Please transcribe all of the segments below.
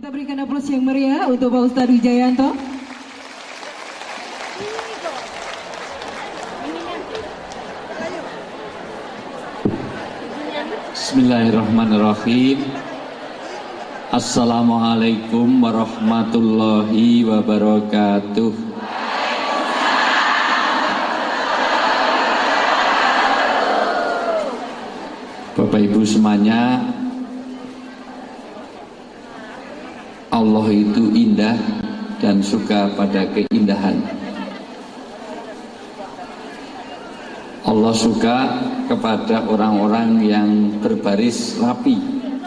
Kita berikan aplaus yang meriah untuk Pak Ustadz Wijayanto. Bismillahirrahmanirrahim. Assalamualaikum warahmatullahi wabarakatuh. Bapak Ibu semuanya, Allah itu indah dan suka pada keindahan. Allah suka kepada orang-orang yang berbaris rapi,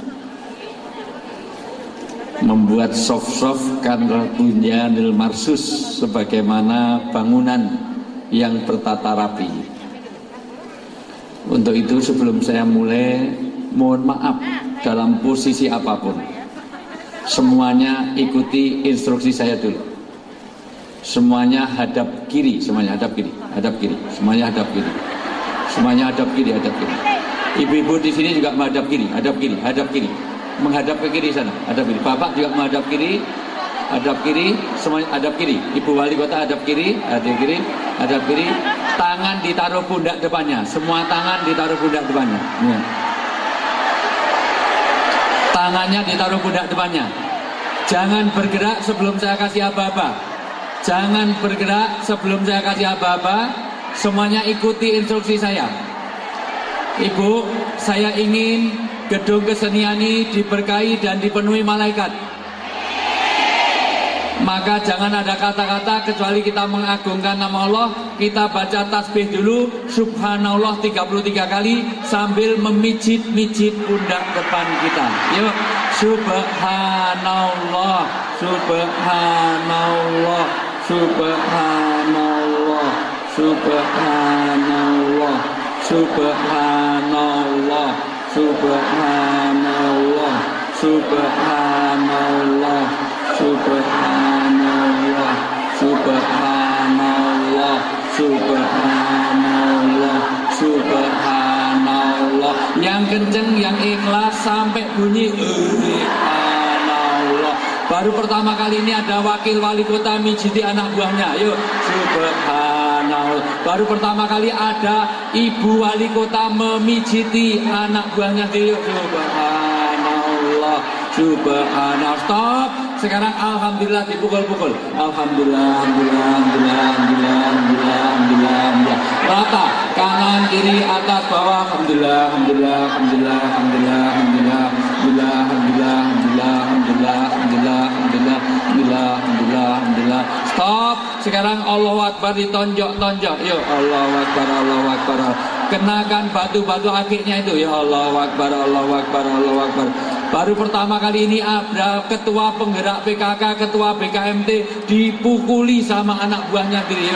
membuat soft-soft karena bunyanil marsus, sebagaimana bangunan yang bertata rapi. Untuk itu sebelum saya mulai, mohon maaf dalam posisi apapun, semuanya ikuti instruksi saya dulu. Semuanya hadap kiri, semuanya hadap kiri, hadap kiri, semuanya hadap kiri, semuanya hadap kiri, hadap kiri. Ibu-ibu di sini juga menghadap kiri, hadap kiri, hadap kiri, menghadap ke kiri sana, hadap kiri. Bapak juga menghadap kiri, hadap kiri, semuanya hadap kiri. Ibu wali kota hadap kiri, hadap kiri, hadap kiri. Tangan ditaruh pundak depannya, semua tangan ditaruh pundak depannya. Ya. Tangannya ditaruh pundak depannya. Jangan bergerak sebelum saya kasih aba-aba. Jangan bergerak sebelum saya kasih aba-aba. Semuanya ikuti instruksi saya. Ibu, saya ingin gedung kesenian ini diberkahi dan dipenuhi malaikat. Maka jangan ada kata-kata kecuali kita mengagungkan nama Allah. Kita baca tasbih dulu, subhanallah 33 kali sambil memijit-mijit pundak depan kita. Yuk, subhanallah, subhanallah, subhanallah, subhanallah, subhanallah, subhanallah, subhanallah, subhanallah, subhanallah, subhanallah, subhanallah. Yang kenceng, yang ikhlas sampai bunyi subhanallah. Baru pertama kali ini ada wakil wali kota mijiti anak buahnya. Yuk, subhanallah. Baru pertama kali ada ibu wali kota memijiti anak buahnya. Yuk, subhanallah, subhanallah. Stop. Sekarang alhamdulillah dipukul-pukul. Alhamdulillah, alhamdulillah, alhamdulillah, alhamdulillah, alhamdulillah, alhamdulillah. Rata, kanan, kiri, atas, bawah. Alhamdulillah, alhamdulillah, alhamdulillah, alhamdulillah, alhamdulillah, alhamdulillah, alhamdulillah, alhamdulillah, alhamdulillah, alhamdulillah, alhamdulillah, alhamdulillah, alhamdulillah, alhamdulillah. Stop. Sekarang Allahu Akbar ditonjok-tonjok. Yuk, Allahu Akbar, Allahu Akbar. Kenakan batu-batu akiknya itu. Ya Allahu Akbar, Allahu Akbar, Allahu Akbar. Baru pertama kali ini ada ketua penggerak PKK, ketua BKMT dipukuli sama anak buahnya diri.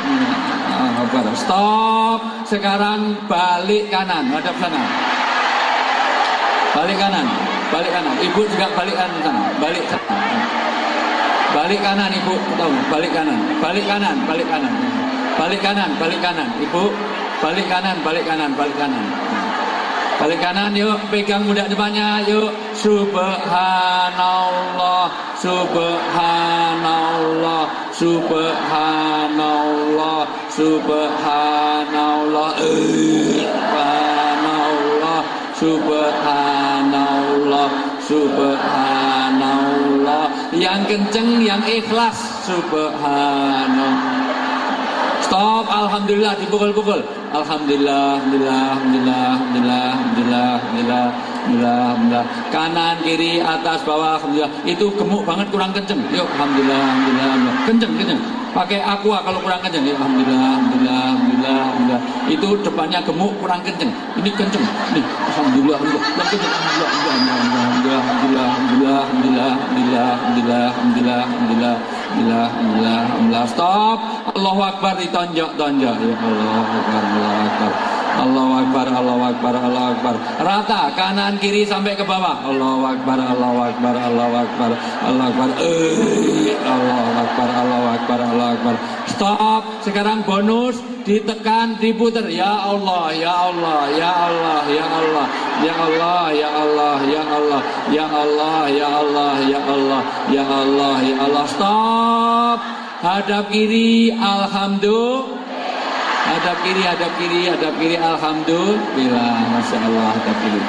Stop. Sekarang balik kanan, hadap sana. Balik kanan, balik kanan. Ibu juga balik kanan sana, balik kanan. Balik kanan ibu, tahu? Balik kanan, balik kanan, balik kanan. Balik kanan, balik kanan. Ibu, balik kanan, balik kanan, balik kanan. Balik kanan, yuk, pegang pundak depannya, yuk. Subhanallah, subhanallah, subhanallah, subhanallah, subhanallah, subhanallah, subhanallah. Yang kenceng, yang ikhlas, subhanallah. Stop, alhamdulillah dipukul-pukul. Alhamdulillah, alhamdulillah, alhamdulillah, alhamdulillah, alhamdulillah, alhamdulillah, alhamdulillah, alhamdulillah. Kanan, kiri, atas, bawah, alhamdulillah. Itu gemuk banget, kurang kenceng. Yuk, alhamdulillah, alhamdulillah, alhamdulillah. Kenceng, kenceng. Pakai aqua kalau kurang kenceng. Yuk, alhamdulillah, alhamdulillah, alhamdulillah, alhamdulillah. Itu depannya gemuk, kurang kenceng. Ini kenceng. Nih, alhamdulillah, alhamdulillah. Yang kenceng, alhamdulillah, alhamdulillah, alhamdulillah, alhamdulillah, alhamdulillah, alhamdulillah, alhamdulillah, alhamdulillah, alhamdulillah, alhamdulillah. Stop. Allahu Akbar ditonjok-tonjok. Ya Allah Akbar, Allah Akbar. Allahu Akbar, Allahu Akbar, Allahu Akbar. Rata, kanan kiri sampai ke bawah. Allahu Akbar, Allahu Akbar, Allahu Akbar, Allahu Akbar. Allahu Akbar, Allahu Akbar, Allahu Akbar. Stop. Sekarang bonus, ditekan, diputer. Ya Allah, ya Allah, ya Allah, ya Allah, ya Allah, ya Allah, ya Allah, ya Allah, ya Allah, ya Allah, ya Allah, ya Allah. Stop. Hadap kiri, alhamdulillah. Hadap kiri, hadap kiri, hadap kiri, alhamdulillah. Masya Allah, hadap kiri.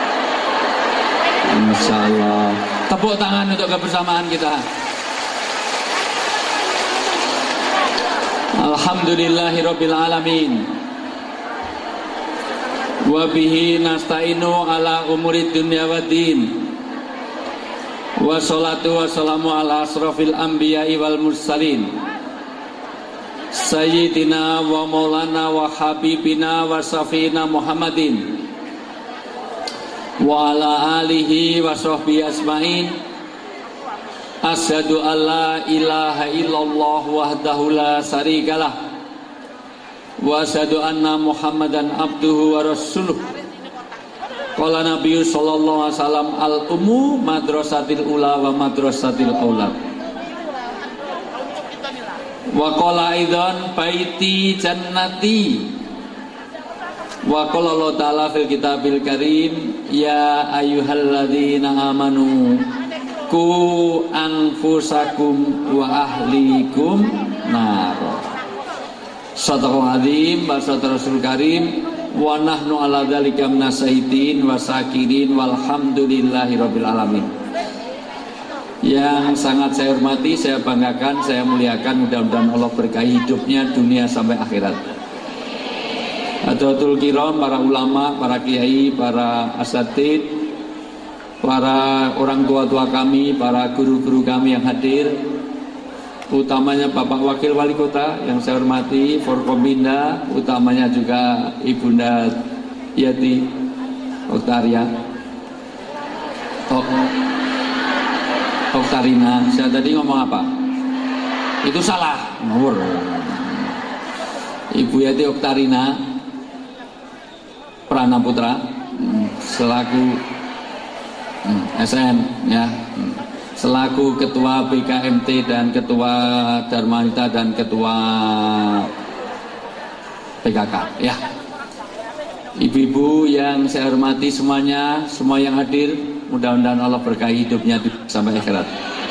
Masya Allah. Tepuk tangan untuk kebersamaan kita. Alhamdulillahirabbil alamin. Wa bihi nasta'inu ala umurid dunya waddin. Wassalatu wassalamu ala asrofil anbiya'i wal mursalin Sayyidina wa maulana wa habibina wa safina Muhammadin wa ala alihi wa sahbihi asma'in. Asyhadu an la ilaha illallah wahdahu la syarikalah wa asyhadu anna Muhammadan abduhu wa rasuluh. Qala Nabi sallallahu alaihi wasallam al-ummu madrasatil ula wa madrasatil aulad. Wa qala aidan baiti jannati. Wa qala Allah ta'ala fil kitabil karim ya ayyuhalladzina amanu ku anfusakum wa ahlikum nar. Sadaqallahul azim wa sadaqar rasul karim wa nahnu ala dzalika minasyahitin wa sakirin walhamdulillahi rabbil alamin. Yang sangat saya hormati, saya banggakan, saya muliakan, mudah-mudahan Allah berkahi hidupnya dunia sampai akhirat. Hadratul kiram, para ulama, para kiai, para asatid, para orang tua-tua kami, para guru-guru kami yang hadir, utamanya Bapak Wakil Wali Kota yang saya hormati, Forkompinda, utamanya juga Ibunda Yati Oktaria Oktarina. Saya tadi ngomong apa? Itu salah. Ngawur. Ibu Yati Oktarina Pranaputra selaku SN ya, selaku ketua BKMT dan ketua Dharmanita dan ketua PKK ya. Ibu-ibu yang saya hormati semuanya, semua yang hadir, mudah-mudahan Allah berkahi hidupnya sampai akhirat.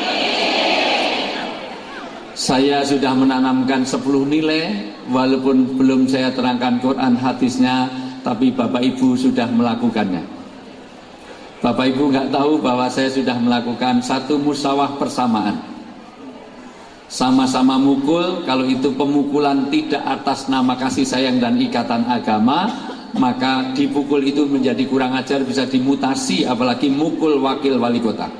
Saya sudah menanamkan 10 nilai, walaupun belum saya terangkan Quran hadisnya, tapi Bapak Ibu sudah melakukannya. Bapak Ibu nggak tahu bahwa saya sudah melakukan satu musawah persamaan. Sama-sama mukul, kalau itu pemukulan tidak atas nama kasih sayang dan ikatan agama, maka dipukul itu menjadi kurang ajar, bisa dimutasi, apalagi mukul wakil wali kota.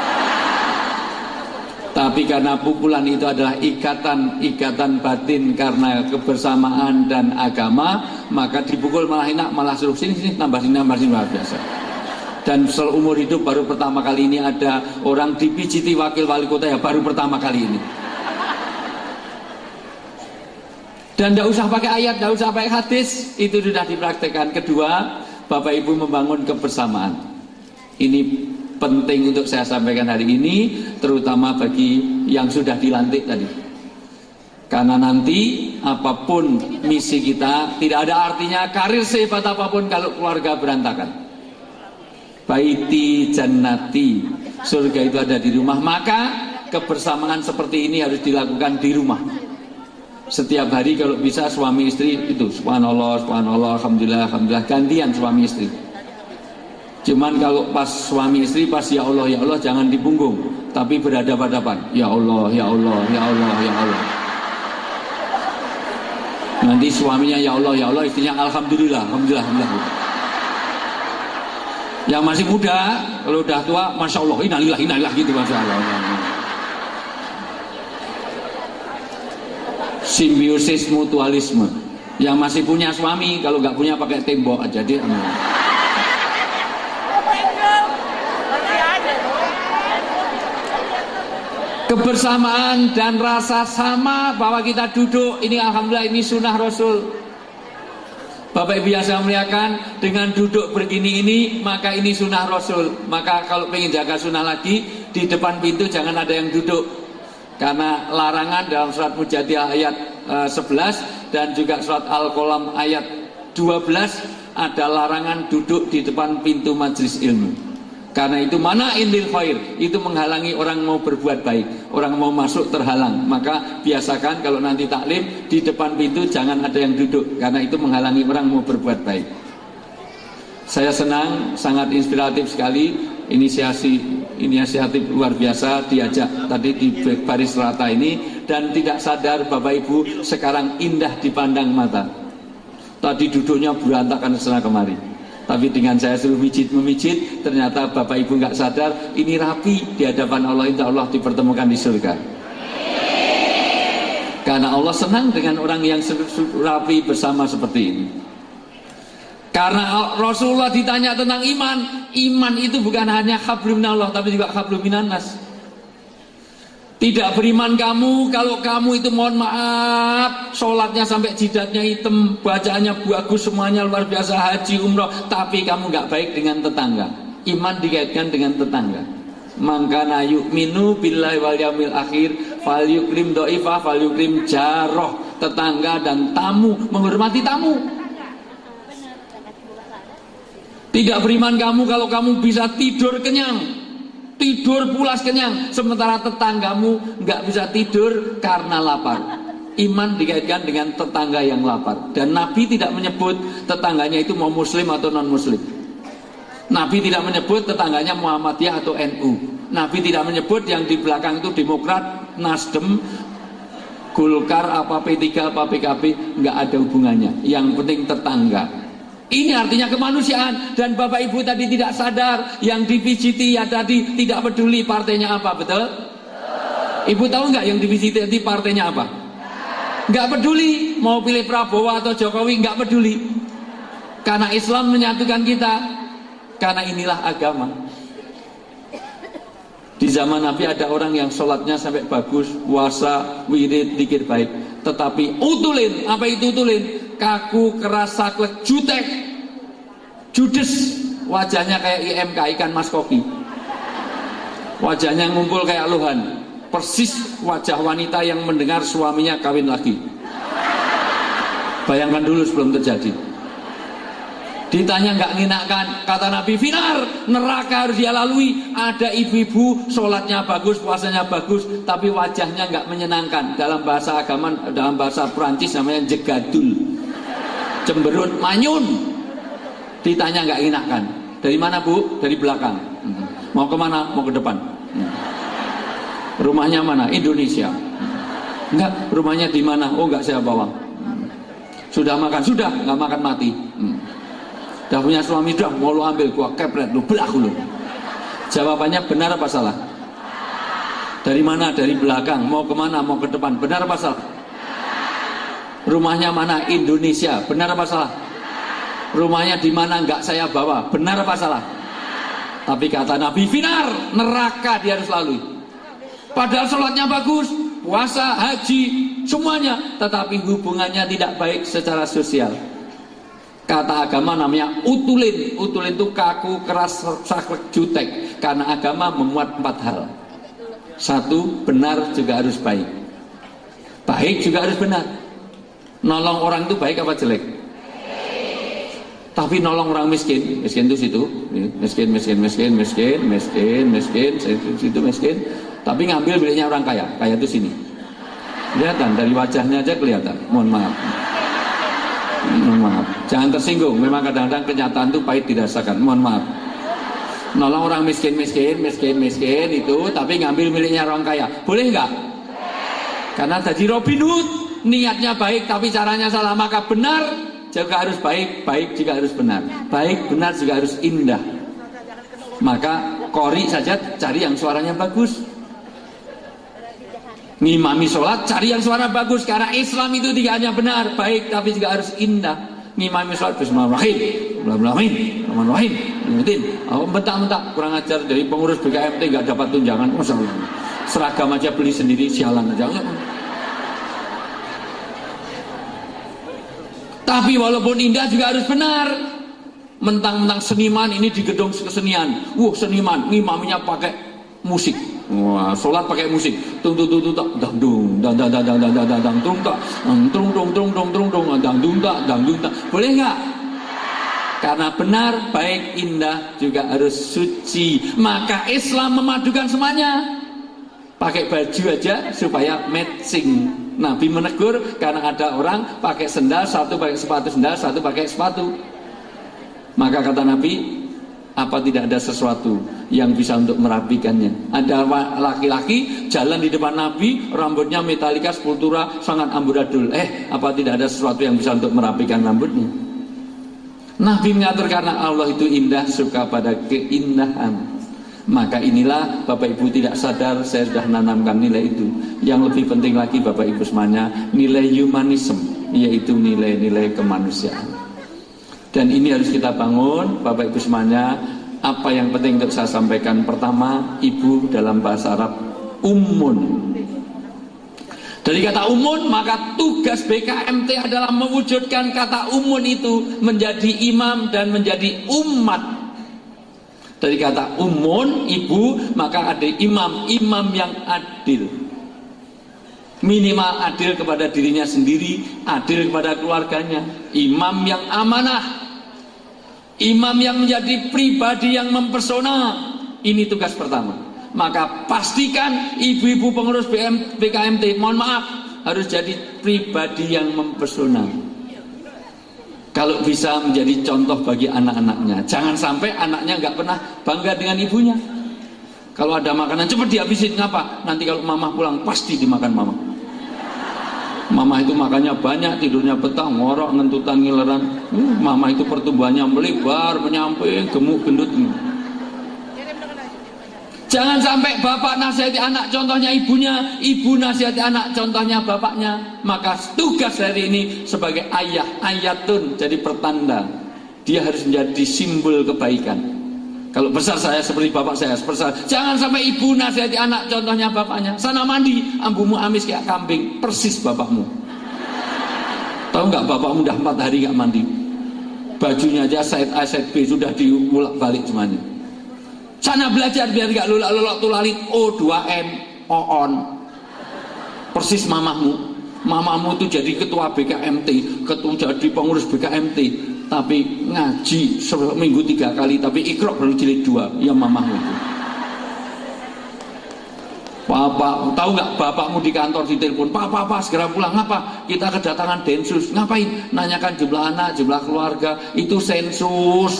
Tapi karena pukulan itu adalah ikatan batin karena kebersamaan dan agama, maka dipukul malah enak, malah suruh sini tambah sini luar biasa. Dan seumur hidup baru pertama kali ini ada orang dipijiti wakil wali kota, ya baru pertama kali ini. Dan tidak usah pakai ayat, tidak usah pakai hadis, itu sudah dipraktekkan. Kedua, Bapak Ibu membangun kebersamaan. Ini penting untuk saya sampaikan hari ini, terutama bagi yang sudah dilantik tadi. Karena nanti apapun misi kita, tidak ada artinya karir sehebat apapun kalau keluarga berantakan. Baiti jannati, surga itu ada di rumah, maka kebersamaan seperti ini harus dilakukan di rumah. Setiap hari kalau bisa suami istri itu subhanallah, subhanallah, alhamdulillah, alhamdulillah, gantian suami istri. Cuman kalau pas suami istri pas ya Allah jangan di punggung, tapi berhadapan-hadapan. Ya Allah, ya Allah, ya Allah, ya Allah. Nanti suaminya ya Allah, istrinya alhamdulillah, alhamdulillah, alhamdulillah. Yang masih muda, kalau udah tua, masya Allah, innalillah gitu, masya Allah. Simbiosis mutualisme. Yang masih punya suami, kalau nggak punya pakai tembok aja dia. Kebersamaan dan rasa sama bahwa kita duduk ini, alhamdulillah, ini sunnah Rasul. Bapak Ibu yang saya muliakan, dengan duduk begini ini, maka ini sunnah Rasul. Maka kalau pengen jaga sunnah lagi, di depan pintu jangan ada yang duduk. Karena larangan dalam surat Mujadilah ayat 11 dan juga surat Al-Qalam ayat 12 ada larangan duduk di depan pintu majelis ilmu. Karena itu mana indil khair, itu menghalangi orang mau berbuat baik, orang mau masuk terhalang. Maka biasakan kalau nanti taklim di depan pintu jangan ada yang duduk, karena itu menghalangi orang mau berbuat baik. Saya senang, sangat inspiratif sekali inisiatif luar biasa diajak tadi di baris rata ini, dan tidak sadar Bapak Ibu sekarang indah dipandang mata. Tadi duduknya berantakan kesana kemari. Tapi dengan saya suruh memijit, ternyata Bapak Ibu nggak sadar, ini rapi di hadapan Allah, insya Allah dipertemukan di surga. Karena Allah senang dengan orang yang rapi bersama seperti ini. Karena Rasulullah ditanya tentang iman, iman itu bukan hanya hablum minallah, tapi juga hablum minannas. Tidak beriman kamu kalau kamu itu mohon maaf sholatnya sampai jidatnya hitam, bacaannya bagus, semuanya luar biasa, haji, umroh, tapi kamu nggak baik dengan tetangga. Iman dikaitkan dengan tetangga. Mangkana yu'minu billahi wal yaumil akhir fal yukrim dhaifah fal yukrim jaroh. Tetangga dan tamu, menghormati tamu. Tidak beriman kamu kalau kamu bisa tidur kenyang, tidur pulas kenyang, sementara tetanggamu nggak bisa tidur karena lapar. Iman dikaitkan dengan tetangga yang lapar. Dan Nabi tidak menyebut tetangganya itu mau muslim atau non muslim. Nabi tidak menyebut tetangganya Muhammadiyah atau NU. Nabi tidak menyebut yang di belakang itu Demokrat, Nasdem, Golkar, apa P3, apa PKB, nggak ada hubungannya. Yang penting tetangga. Ini artinya kemanusiaan. Dan Bapak Ibu tadi tidak sadar, yang dipijiti ya tadi tidak peduli partainya apa, betul? Ibu tahu nggak yang dipijiti tadi partainya apa? Nggak peduli, mau pilih Prabowo atau Jokowi, nggak peduli. Karena Islam menyatukan kita. Karena inilah agama. Di zaman Nabi ada orang yang sholatnya sampai bagus, puasa, wirid, zikir baik, tetapi utulin, apa itu utulin? Kaku, keras, saklek, jutek, judes, wajahnya kayak IMK, ikan mas koki, wajahnya ngumpul kayak luhan, persis wajah wanita yang mendengar suaminya kawin lagi. Bayangkan dulu sebelum terjadi. Ditanya nggak nginakkan, kata Nabi, finar, neraka harus dia lalui. Ada ibu-ibu sholatnya bagus, puasanya bagus, tapi wajahnya nggak menyenangkan. Dalam bahasa agama, dalam bahasa Perancis namanya jegadul, cemberut, manyun. Ditanya nggak nginakkan, dari mana Bu? Dari belakang. Mau kemana? Mau ke depan. Rumahnya mana? Indonesia. Enggak, rumahnya di mana? Oh nggak saya bawa. Sudah makan? Sudah, nggak makan mati. Dah punya suami, dah mau lu ambil, gua kepret lu, belah lu. Jawabannya benar apa salah? Dari mana? Dari belakang. Mau kemana? Mau ke depan. Benar apa salah? Rumahnya mana? Indonesia. Benar apa salah? Rumahnya di mana? Enggak saya bawa. Benar apa salah? Tapi kata Nabi, finar, neraka dia harus lalui. Padahal sholatnya bagus, puasa, haji, semuanya, tetapi hubungannya tidak baik secara sosial. Kata agama namanya utulin. Utulin itu kaku, keras, saklek, jutek. Karena agama memuat 4 hal. 1, benar juga harus baik. Baik juga harus benar. Nolong orang itu baik apa jelek? Tapi nolong orang miskin, miskin itu situ, miskin, situ miskin. Tapi ngambil miliknya orang kaya, kaya itu sini. Kelihatan dari wajahnya aja kelihatan. Mohon maaf. Mohon maaf, jangan tersinggung. Memang kadang-kadang kenyataan itu pahit dirasakan. Mohon maaf. Nolong orang miskin itu, tapi ngambil miliknya orang kaya, boleh nggak? Karena jadi Robin Hood, niatnya baik tapi caranya salah. Maka benar juga harus baik, baik juga harus benar, baik benar juga harus indah. Maka qori saja cari yang suaranya bagus. Ngimami sholat cari yang suara bagus. Karena Islam itu tidak hanya benar, baik, tapi juga harus indah. Ngimami sholat bismillahirrahmanirrahim, bentak-bentak kurang ajar. Dari pengurus BKMT nggak dapat tunjangan, Masya Allah. Seragam aja beli sendiri, sialan aja. Tapi walaupun indah juga harus benar. Mentang-mentang seniman ini di gedung kesenian. Seniman, imamnya pakai musik. Wah, sholat pakai musik. Tung tung tung tung dang dung dang dang dang dang dang dang dang tung tak tung tung tung tung tung tung dang dung tak dang dung tak. Boleh nggak? Karena benar, baik, indah juga harus suci. Maka Islam memadukan semuanya. Pakai baju aja supaya matching. Nabi menegur karena ada orang pakai sendal, satu pakai sepatu sendal, satu pakai sepatu. Maka kata Nabi, apa tidak ada sesuatu yang bisa untuk merapikannya? Ada laki-laki jalan di depan Nabi, rambutnya metalika, sepultura, sangat amburadul. Apa tidak ada sesuatu yang bisa untuk merapikan rambutnya? Nabi mengatur karena Allah itu indah, suka pada keindahan. Maka inilah Bapak Ibu tidak sadar saya sudah menanamkan nilai itu. Yang lebih penting lagi Bapak Ibu semuanya, nilai humanisme, yaitu nilai-nilai kemanusiaan. Dan ini harus kita bangun Bapak Ibu semuanya. Apa yang penting untuk saya sampaikan? Pertama, ibu dalam bahasa Arab ummun. Dari kata umun, maka tugas BKMT adalah mewujudkan kata umun itu menjadi imam dan menjadi umat. Dari kata umun, ibu, maka ada imam yang adil. Minimal adil kepada dirinya sendiri, adil kepada keluarganya. Imam yang amanah, imam yang menjadi pribadi yang mempesona. Ini tugas pertama. Maka pastikan ibu-ibu pengurus BKMT, mohon maaf, harus jadi pribadi yang mempesona. Kalau bisa menjadi contoh bagi anak-anaknya. Jangan sampai anaknya nggak pernah bangga dengan ibunya. Kalau ada makanan cepat dihabisin. Ngapa? Nanti kalau mama pulang pasti dimakan mama. Mama itu makannya banyak, tidurnya petang, ngorok, ngentutan, ngileran. Mama itu pertumbuhannya melebar, menyamping, gemuk, gendut. Jangan sampai bapak nasihati anak, contohnya ibunya, ibu nasihati anak, contohnya bapaknya. Maka tugas hari ini sebagai ayah, ayatun, jadi pertanda. Dia harus menjadi simbol kebaikan. Kalau besar saya seperti bapak saya, besar. Jangan sampai ibu nasihati anak, contohnya bapaknya. Sana mandi, ambumu amis kayak kambing, persis bapakmu. Tahu nggak bapakmu udah 4 hari nggak mandi? Bajunya aja set A, set B sudah diulak balik semuanya. Sana belajar biar gak lulak-lulak tulalit O2M, OON. Persis mamamu. Mamamu itu jadi ketua BKMT, jadi pengurus BKMT, tapi ngaji seminggu 3 kali, tapi ikrok baru jilid 2. Ya mamamu itu. Bapak, tahu nggak bapakmu di kantor ditelepon, Pak, segera pulang. Ngapa? Kita kedatangan Densus. Ngapain? Nanyakan jumlah anak, jumlah keluarga. Itu sensus.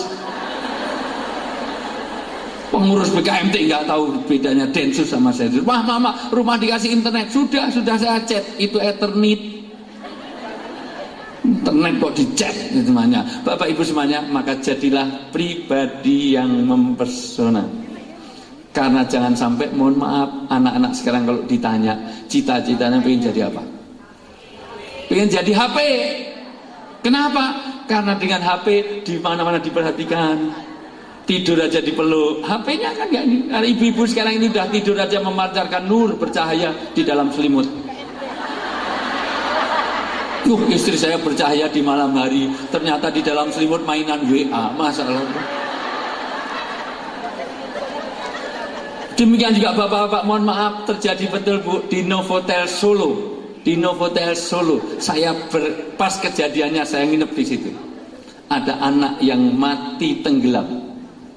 Pengurus BKMT nggak tahu bedanya Densus sama sensus. Wah mama, rumah dikasih internet. Sudah saya chat. Itu Ethernet. Internet kok dicet semuanya. Bapak Ibu semuanya, maka jadilah pribadi yang mempesona. Karena jangan sampai, mohon maaf, anak-anak sekarang kalau ditanya cita-citanya pengen jadi apa? Pengen jadi HP. Kenapa? Karena dengan HP di mana-mana diperhatikan. Tidur aja dipeluk, HP-nya kan gak nih. Ibu-ibu sekarang ini udah tidur aja memancarkan nur bercahaya di dalam selimut. Istri saya bercahaya di malam hari, ternyata di dalam selimut mainan WA, masalah. Demikian juga bapak-bapak, mohon maaf, terjadi betul Bu di Novotel Solo. Di Novotel Solo, saya pas kejadiannya saya nginep di situ. Ada anak yang mati tenggelam.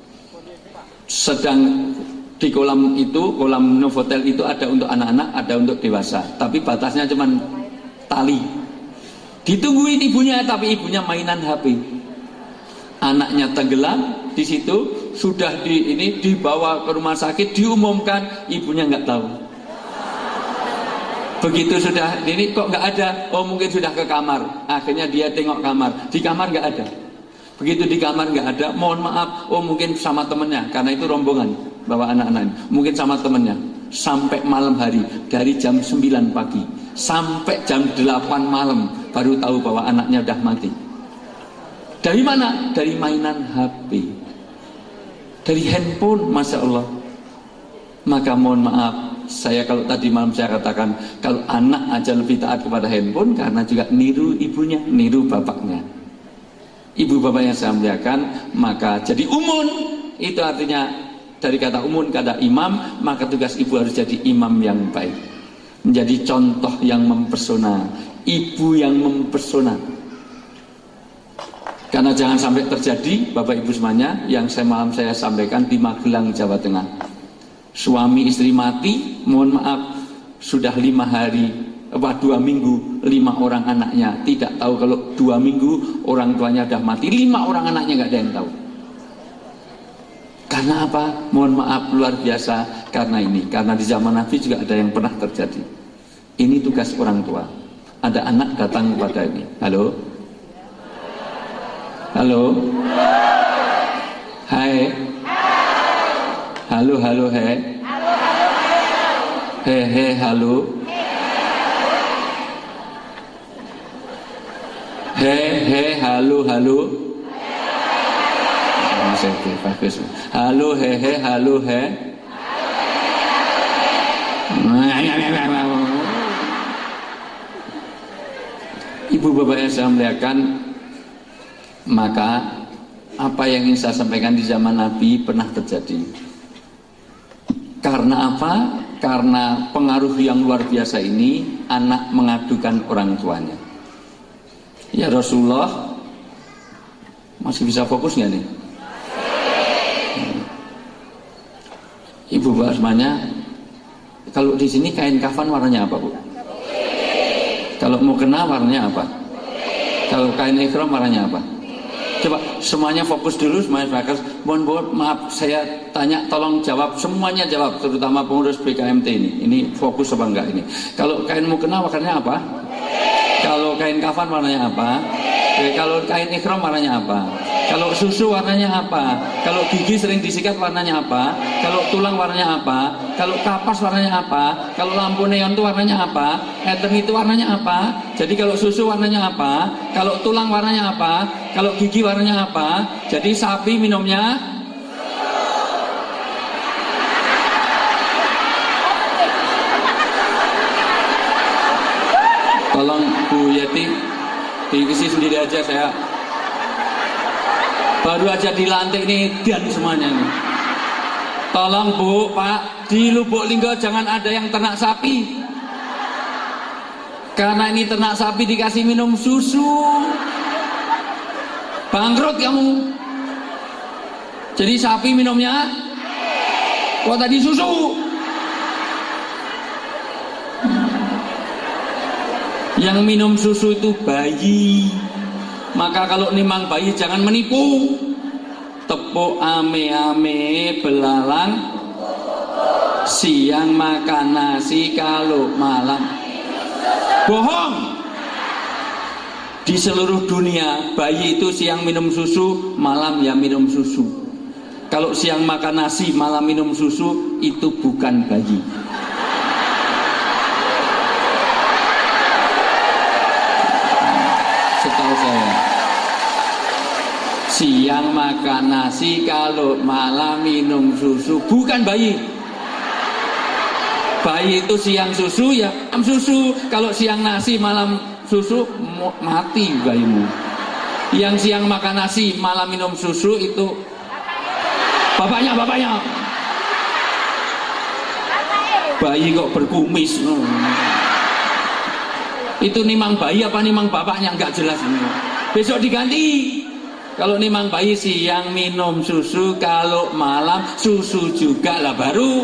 Sedang di kolam itu, kolam Novotel itu ada untuk anak-anak, ada untuk dewasa, tapi batasnya cuma tali. Ditungguin ibunya, tapi ibunya mainan HP. Anaknya tenggelam di situ, sudah dibawa ke rumah sakit, diumumkan, ibunya nggak tahu. Begitu sudah ini kok nggak ada, oh mungkin sudah ke kamar. Akhirnya dia tengok kamar, di kamar nggak ada. Begitu di kamar nggak ada, mohon maaf, oh mungkin sama temennya, karena itu rombongan bawa anak-anak, mungkin sama temennya. Sampai malam hari, dari jam 9 pagi sampai jam 8 malam baru tahu bahwa anaknya udah mati. Dari mana? Dari mainan HP, dari handphone, masya Allah. Maka mohon maaf, saya kalau tadi malam saya katakan kalau anak aja lebih taat kepada handphone karena juga niru ibunya, niru bapaknya. Ibu bapaknya saya muliakan, maka jadi umun, itu artinya dari kata umun kata imam, maka tugas ibu harus jadi imam yang baik, menjadi contoh yang mempesona, ibu yang mempesona. Karena jangan sampai terjadi Bapak Ibu semuanya yang malam saya sampaikan di Magelang, Jawa Tengah. Suami istri mati, mohon maaf, sudah 5 hari, 2 minggu, 5 orang anaknya tidak tahu kalau 2 minggu orang tuanya sudah mati, 5 orang anaknya nggak ada yang tahu. Karena apa? Mohon maaf, luar biasa karena ini. Karena di zaman Nabi juga ada yang pernah terjadi. Ini tugas orang tua. Ada anak datang kepada ini. Halo? Halo? Hai? Halo, halo, hai? He, halo? He, halo, halo? Bagus. Halo, he, halo, he? Ibu bapak yang saya muliakan, maka apa yang ingin saya sampaikan di zaman Nabi pernah terjadi. Karena apa? Karena pengaruh yang luar biasa ini, anak mengadukan orang tuanya. Ya Rasulullah, masih bisa fokus nggak nih? Ibu bapak semuanya, kalau di sini kain kafan warnanya apa, Bu? Kalau mau kena warnanya apa? Kalau kain ikhram warnanya apa? Coba semuanya fokus dulu, semuanya fokus. Mohon maaf, saya tanya, tolong jawab, semuanya jawab, terutama pengurus BKMT ini. Ini fokus apa enggak ini? Kalau kain mukena warnanya apa? Kalau kain kafan warnanya apa? Kalau kain ikhram warnanya apa? Kalau susu warnanya apa? Kalau gigi sering disikat warnanya apa? Kalau tulang warnanya apa? Kalau kapas warnanya apa? Kalau lampu neon itu warnanya apa? Etern itu warnanya apa? Jadi kalau susu warnanya apa? Kalau tulang warnanya apa? Kalau gigi warnanya apa? Jadi sapi minumnya tolong Bu Yeti diisi sendiri aja, saya baru aja dilantik nih dan semuanya nih. Tolong Bu, Pak, di Lubuk Linggo jangan ada yang ternak sapi. Karena ini ternak sapi dikasih minum susu, bangkrut kamu. Jadi sapi minumnya kok tadi susu. Yang minum susu itu bayi. Maka kalau nimang bayi jangan menipu. Tepuk ame-ame belalang, siang makan nasi, kalau malam bohong. Di seluruh dunia bayi itu siang minum susu, malam ya minum susu. Kalau siang makan nasi, malam minum susu, itu bukan bayi. Setahu saya, siang makan nasi, kalau malam minum susu, bukan bayi. Bayi itu siang susu ya malam susu. Kalau siang nasi malam susu, mati bayimu. Yang siang makan nasi malam minum susu itu bapaknya. Bayi kok berkumis. Itu nimang bayi apa nimang bapaknya nggak jelas. Besok diganti. Kalau nimang bayi siang minum susu, kalau malam susu juga lah baru.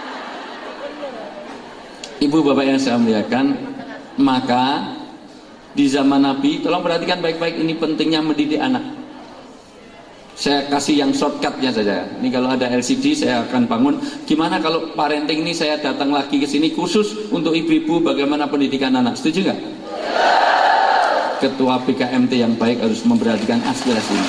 Ibu bapak yang saya muliakan, maka di zaman Nabi, tolong perhatikan baik-baik, ini pentingnya mendidik anak. Saya kasih yang shortcutnya saja. Ini kalau ada LCD saya akan bangun. Gimana kalau parenting ini saya datang lagi ke sini khusus untuk ibu-ibu bagaimana pendidikan anak. Setuju nggak? Ketua BKMT yang baik harus memperhatikan aspirasi ini.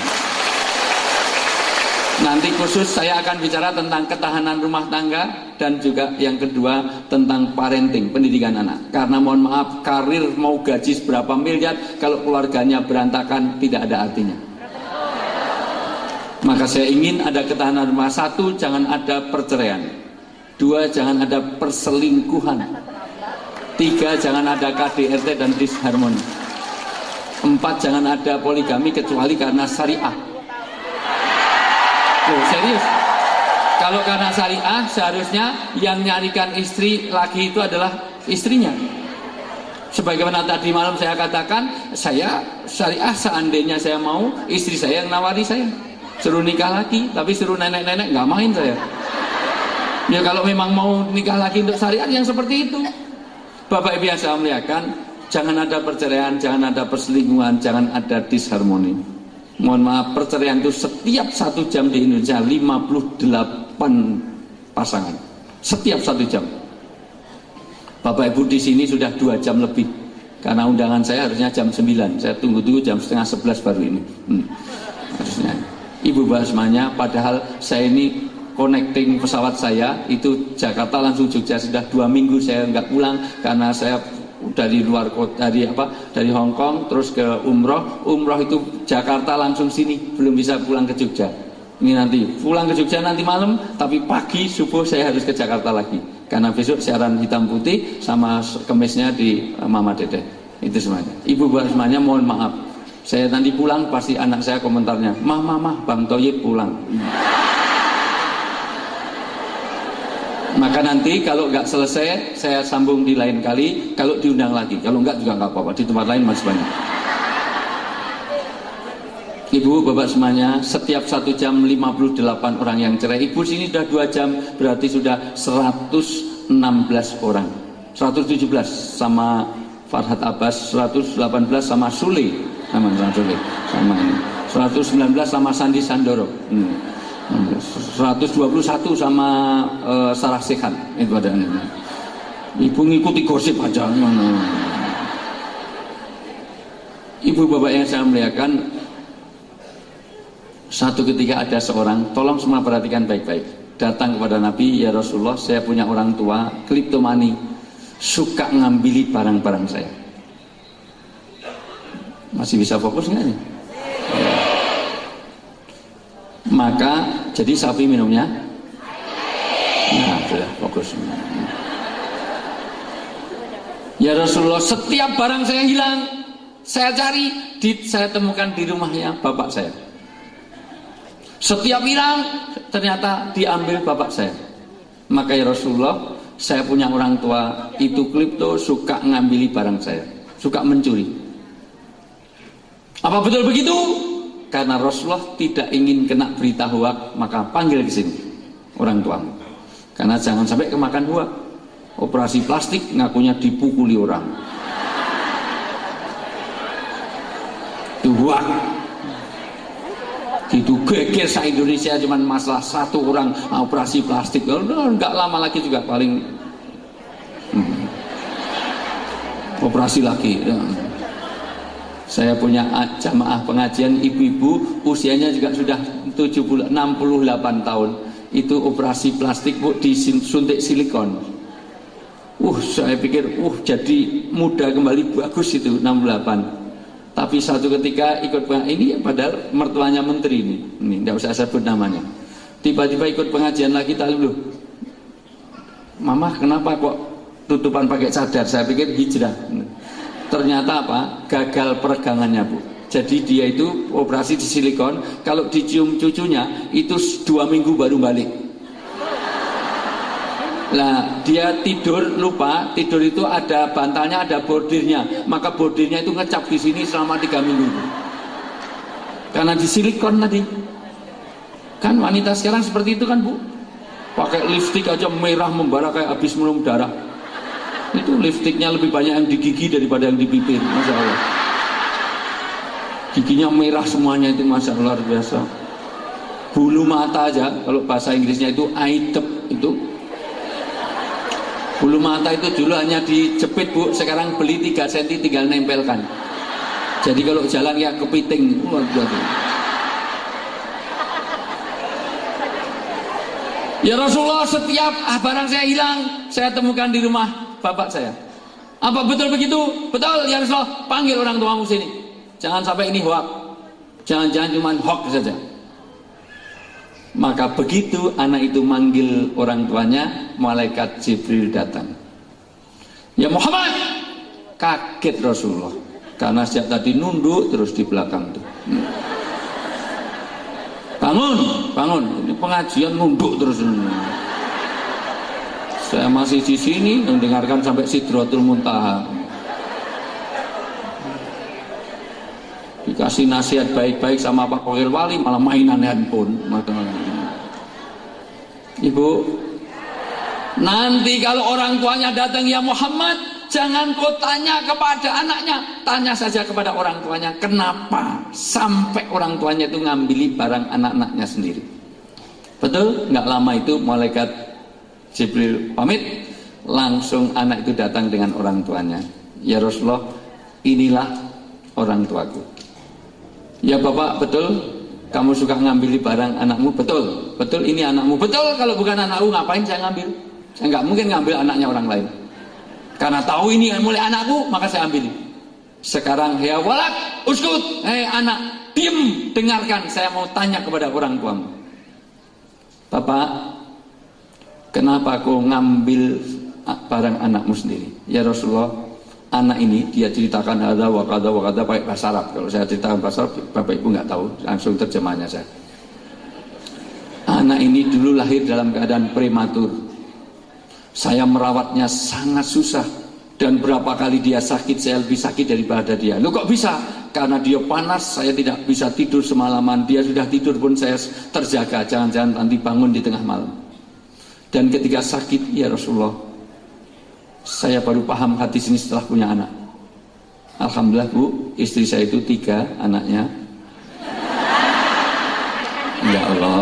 Nanti khusus saya akan bicara tentang ketahanan rumah tangga dan juga yang kedua tentang parenting, pendidikan anak. Karena mohon maaf, karir mau gaji seberapa miliar kalau keluarganya berantakan tidak ada artinya. Maka saya ingin ada ketahanan rumah. Satu, jangan ada perceraian. 2, jangan ada perselingkuhan. 3, jangan ada KDRT dan disharmoni. 4, jangan ada poligami kecuali karena syariah. Loh, serius. Kalau karena syariah, seharusnya yang nyarikan istri lagi itu adalah istrinya. Sebagaimana tadi malam saya katakan, saya syariah seandainya saya mau, istri saya yang nawari saya. Suruh nikah lagi, tapi suruh nenek-nenek nggak main saya. Ya kalau memang mau nikah lagi untuk syariat yang seperti itu. Bapak Ibu yang saya muliakan, jangan ada perceraian, jangan ada perselingkuhan, jangan ada disharmoni. Mohon maaf, perceraian itu setiap 1 jam di Indonesia 58 pasangan. Setiap 1 jam. Bapak Ibu di sini sudah 2 jam lebih. Karena undangan saya harusnya jam 9. Saya tunggu-tunggu jam setengah 11 baru ini. Harusnya. Ibu bapak semuanya, padahal saya ini connecting pesawat saya itu Jakarta langsung Jogja, sudah 2 minggu saya nggak pulang karena saya dari luar kota, dari Hong Kong terus ke umroh itu Jakarta langsung sini, belum bisa pulang ke Jogja. Ini nanti pulang ke Jogja nanti malam, tapi pagi subuh saya harus ke Jakarta lagi karena besok siaran hitam putih sama kemisnya di Mama Dede. Itu semuanya. Ibu bapak semuanya mohon maaf, saya nanti pulang pasti anak saya komentarnya, mah Bang Thoyib pulang. Maka nanti kalau nggak selesai saya sambung di lain kali, kalau diundang lagi, kalau nggak juga nggak apa-apa, di tempat lain masih banyak. Ibu bapak semuanya, setiap 1 jam 58 orang yang cerai. Ibu sini sudah 2 jam, berarti sudah 116 orang. 117 sama Farhad Abbas, 118 sama Sule, sama ini. 119 sama Sandi Sandoro. 121 sama Sarah Sekhan. Itu ada ini. Ibu ngikuti gosip aja. Ibu bapak yang saya muliakan, satu ketika ada seorang, tolong semua perhatikan baik-baik, datang kepada Nabi, ya Rasulullah, saya punya orang tua kleptomani, suka ngambili barang-barang saya. Masih bisa fokus nggak nih? Maka jadi sapi minumnya, nah sudah fokus. Ya Rasulullah, setiap barang saya hilang, saya cari, saya temukan di rumahnya bapak saya. Setiap hilang, ternyata diambil bapak saya. Maka ya Rasulullah, saya punya orang tua itu klepto, suka ngambili barang saya, suka mencuri. Apa betul begitu? Karena Rasulullah tidak ingin kena berita hoak, maka panggil ke sini orang tuamu. Karena jangan sampai kemakan hoak. Operasi plastik ngakunya dipukuli orang. Itu hoak. Itu geger se-Indonesia cuman masalah 1 orang operasi plastik. Enggak lama lagi juga paling operasi lagi. Saya punya jamaah pengajian ibu-ibu, usianya juga sudah 68 tahun. Itu operasi plastik, Bu, disuntik silikon. Saya pikir, jadi muda kembali, bagus itu 68. Tapi satu ketika ikut ini padahal mertuanya menteri ini tidak usah sebut namanya. Tiba-tiba ikut pengajian lagi, loh, Mama kenapa kok tutupan pakai cadar? Saya pikir hijrah. Ternyata apa? Gagal peregangannya, Bu. Jadi dia itu operasi di silikon, kalau dicium cucunya itu 2 minggu baru balik. Nah, dia tidur lupa, tidur itu ada bantalnya, ada bordirnya, maka bordirnya itu ngecap di sini selama 3 minggu. Karena di silikon tadi. Kan wanita sekarang seperti itu kan, Bu. Pakai lipstik aja merah membara kayak habis minum darah. Itu lipstiknya lebih banyak yang di gigi daripada yang di bibir, Masya Allah. Giginya merah semuanya itu, Masya Allah, luar biasa. Bulu mata aja, kalau bahasa Inggrisnya itu eye tap, itu bulu mata itu dulu hanya dijepit, Bu, sekarang beli 3 cm tinggal nempelkan. Jadi kalau jalan ya kepiting, luar biasa. Ya Rasulullah, setiap barang saya hilang, saya temukan di rumah bapak saya. Apa betul begitu? Betul ya Rasulullah, panggil orang tuamu sini. Jangan sampai ini hoak. Jangan-jangan cuma hoak saja. Maka begitu anak itu manggil orang tuanya, malaikat Jibril datang. Ya Muhammad, kaget Rasulullah karena sejak tadi nunduk terus di belakang tuh. Bangun, bangun, ini pengajian nunduk terus. Saya masih di sini mendengarkan sampai Sidratul Muntaha. Dikasih nasihat baik-baik sama Pak Wakil Wali malah mainan handphone. Ibu, nanti kalau orang tuanya datang, ya Muhammad, jangan kau tanya kepada anaknya, tanya saja kepada orang tuanya, kenapa sampai orang tuanya itu ngambil barang anak-anaknya sendiri. Betul? Nggak lama itu malaikat Jibril pamit, langsung anak itu datang dengan orang tuanya. Ya Rasulullah, inilah orang tuaku. Ya Bapak, betul kamu suka ngambil barang anakmu? Betul, betul ini anakmu. Betul, kalau bukan anakku ngapain saya ngambil? Saya nggak mungkin ngambil anaknya orang lain. Karena tahu ini mulai anakku, maka saya ambil. Sekarang, ya walad, uskut, hei anak, diam, dengarkan, saya mau tanya kepada orang tuamu. Bapak, kenapa kau ngambil barang anakmu sendiri? Ya Rasulullah, anak ini dia ceritakan ada wakada pakai bahasa Arab. Kalau saya ceritakan bahasa Arab, Bapak Ibu nggak tahu, langsung terjemahnya saya. Anak ini dulu lahir dalam keadaan prematur. Saya merawatnya sangat susah dan berapa kali dia sakit, saya lebih sakit daripada dia. Loh kok bisa? Karena dia panas, saya tidak bisa tidur semalaman. Dia sudah tidur pun saya terjaga, jangan-jangan nanti bangun di tengah malam. Dan ketika sakit, ya Rasulullah, saya baru paham hati sini setelah punya anak. Alhamdulillah Bu, istri saya itu 3 anaknya. Ya Allah.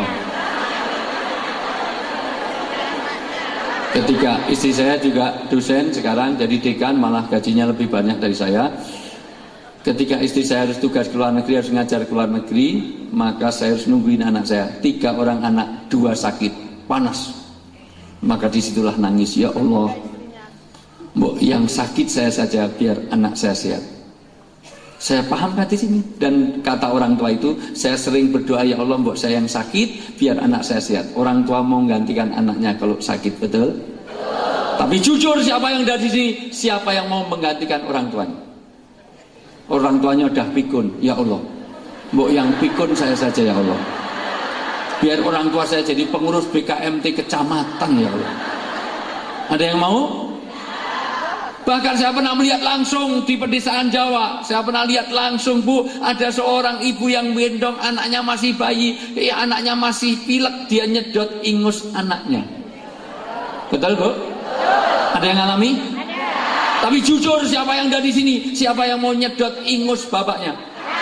Ketika istri saya juga dosen sekarang jadi dekan, malah gajinya lebih banyak dari saya. Ketika istri saya harus tugas ke luar negeri, harus ngajar ke luar negeri, maka saya harus nungguin anak saya. 3 orang anak, 2 sakit, panas. Maka disitulah nangis, ya Allah, Mbok yang sakit saya saja biar anak saya sehat. Saya paham hati sini. Dan kata orang tua itu, saya sering berdoa, ya Allah Mbok saya yang sakit biar anak saya sehat. Orang tua mau menggantikan anaknya kalau sakit, betul? Tapi jujur, siapa yang dari sini, siapa yang mau menggantikan orang tuanya? Orang tuanya udah pikun, ya Allah Mbok yang pikun saya saja ya Allah. Biar orang tua saya jadi pengurus BKMT kecamatan ya Allah. Ada yang mau? Bahkan saya pernah melihat langsung di pedesaan Jawa. Saya pernah lihat langsung Bu, ada seorang ibu yang gendong anaknya masih bayi, anaknya masih pilek, dia nyedot ingus anaknya. Betul Bu? Ada yang ngalami? Ada. Tapi jujur, siapa yang dari sini? Siapa yang mau nyedot ingus bapaknya?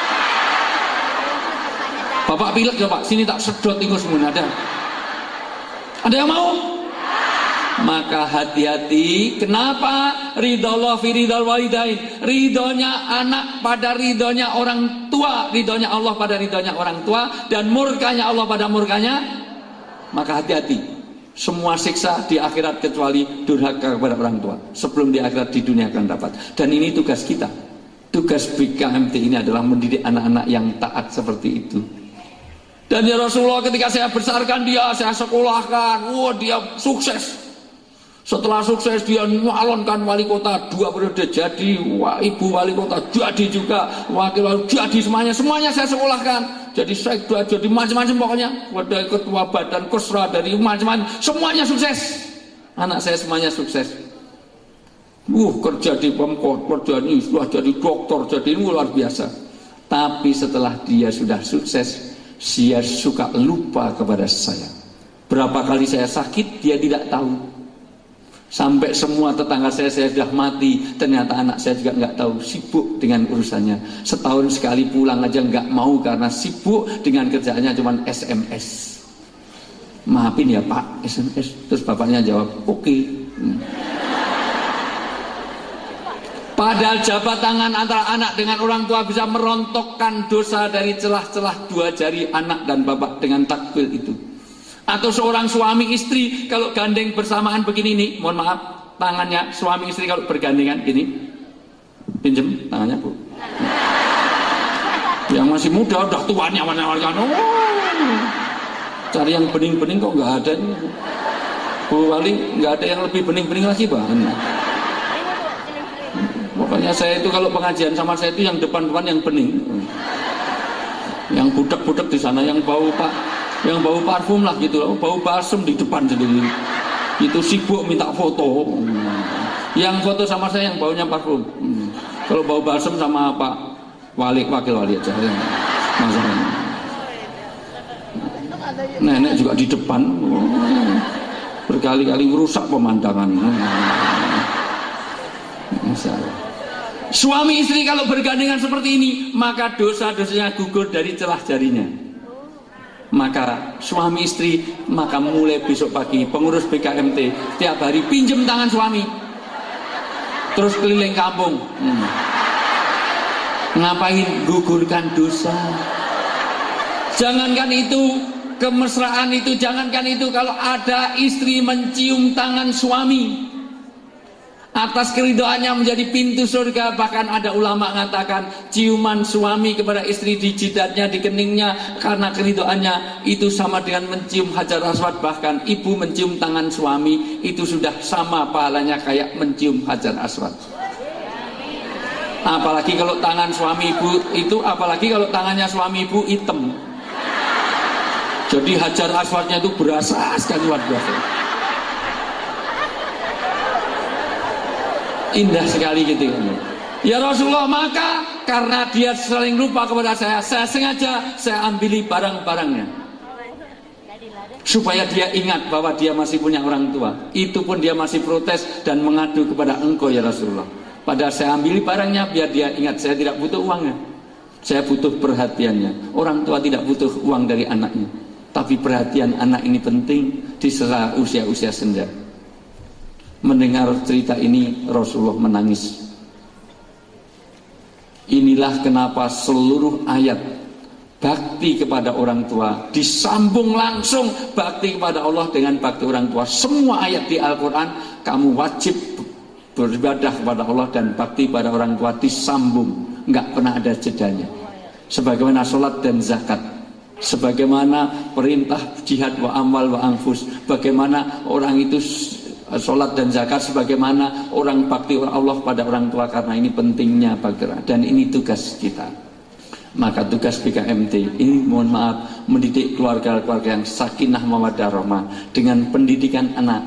Bapak pilek ya Pak, sini tak sedot ingusmu, ada? Ada yang mau? Maka hati-hati. Kenapa? Ridallah fi ridal walidain. Ridhonya anak pada ridhonya orang tua, ridhonya Allah pada ridhonya orang tua, dan murkanya Allah pada murkanya. Maka hati-hati. Semua siksa di akhirat kecuali durhaka kepada orang tua. Sebelum di akhirat, di dunia akan dapat. Dan ini tugas kita. Tugas BKMT ini adalah mendidik anak-anak yang taat seperti itu. Dan ya Rasulullah, ketika saya besarkan dia, saya sekolahkan, dia sukses. Setelah sukses dia nyalonkan wali kota 2 periode, jadi ibu wali kota, jadi juga wakil wali, jadi semuanya saya sekolahkan. Jadi sekda, jadi macam-macam pokoknya. Ada ketua badan kusra dari macam-macam, semuanya sukses. Anak saya semuanya sukses. Kerja di Pemkot, kerja ini sudah jadi dokter, jadi ini luar biasa. Tapi setelah dia sudah sukses, dia suka lupa kepada saya. Berapa kali saya sakit, dia tidak tahu. Sampai semua tetangga saya sudah mati, ternyata anak saya juga nggak tahu, sibuk dengan urusannya. Setahun sekali pulang aja nggak mau karena sibuk dengan kerjaannya, cuman SMS. Maafin ya Pak, SMS. Terus bapaknya jawab, oke. Padahal jabat tangan antara anak dengan orang tua bisa merontokkan dosa dari celah-celah 2 jari anak dan bapak dengan takbir itu. Atau seorang suami istri kalau gandeng bersamaan begini nih, mohon maaf, tangannya suami istri kalau bergandengan gini, pinjem tangannya Bu. Yang masih muda udah tuanya mana-mana. Cari yang bening-bening kok nggak ada nih. Bu Wali, nggak ada yang lebih bening-bening lagi, Bang. Pokoknya saya itu kalau pengajian sama saya itu yang depan-depan yang bening. Yang budak-budak di sana yang bau parfum lah gitu, bau balsem di depan sendiri. Itu sibuk minta foto. Yang foto sama saya yang baunya parfum. Kalau bau balsem sama Pak wakil wali aja. Masalahnya. Nenek juga di depan. Berkali-kali merusak pemandangan. Suami istri kalau bergandengan seperti ini, maka dosa-dosanya gugur dari celah jarinya. Maka suami istri, maka mulai besok pagi pengurus BKMT tiap hari pinjem tangan suami, terus keliling kampung. Ngapain? Gugurkan dosa. Jangankan itu, kemesraan itu, jangankan itu, kalau ada istri mencium tangan suami atas keridoannya menjadi pintu surga. Bahkan ada ulama mengatakan ciuman suami kepada istri di jidatnya, di keningnya, karena keridoannya itu sama dengan mencium hajar aswad. Bahkan ibu mencium tangan suami itu sudah sama pahalanya kayak mencium hajar aswad. Apalagi kalau tangan suami ibu itu, apalagi kalau tangannya suami ibu hitam, jadi hajar aswadnya itu berasa sekali, luar biasa. Indah sekali gitu. Ya Rasulullah, maka karena dia sering lupa kepada saya sengaja saya ambili barang-barangnya supaya dia ingat bahwa dia masih punya orang tua. Itu pun dia masih protes dan mengadu kepada engkau ya Rasulullah. Padahal saya ambili barangnya biar dia ingat saya tidak butuh uangnya, saya butuh perhatiannya. Orang tua tidak butuh uang dari anaknya, tapi perhatian anak ini penting di sela usia-usia senja. Mendengar cerita ini Rasulullah menangis. Inilah kenapa seluruh ayat bakti kepada orang tua disambung langsung bakti kepada Allah dengan bakti orang tua. Semua ayat di Al-Quran kamu wajib beribadah kepada Allah dan bakti pada orang tua disambung, nggak pernah ada jedanya. Sebagaimana sholat dan zakat, sebagaimana perintah jihad wa amal wa anfus, bagaimana orang itu sholat dan zakat, sebagaimana orang bakti Allah pada orang tua, karena ini pentingnya bakti dan ini tugas kita. Maka tugas BKMT ini, mohon maaf, mendidik keluarga-keluarga yang sakinah mawaddah rahmah dengan pendidikan anak.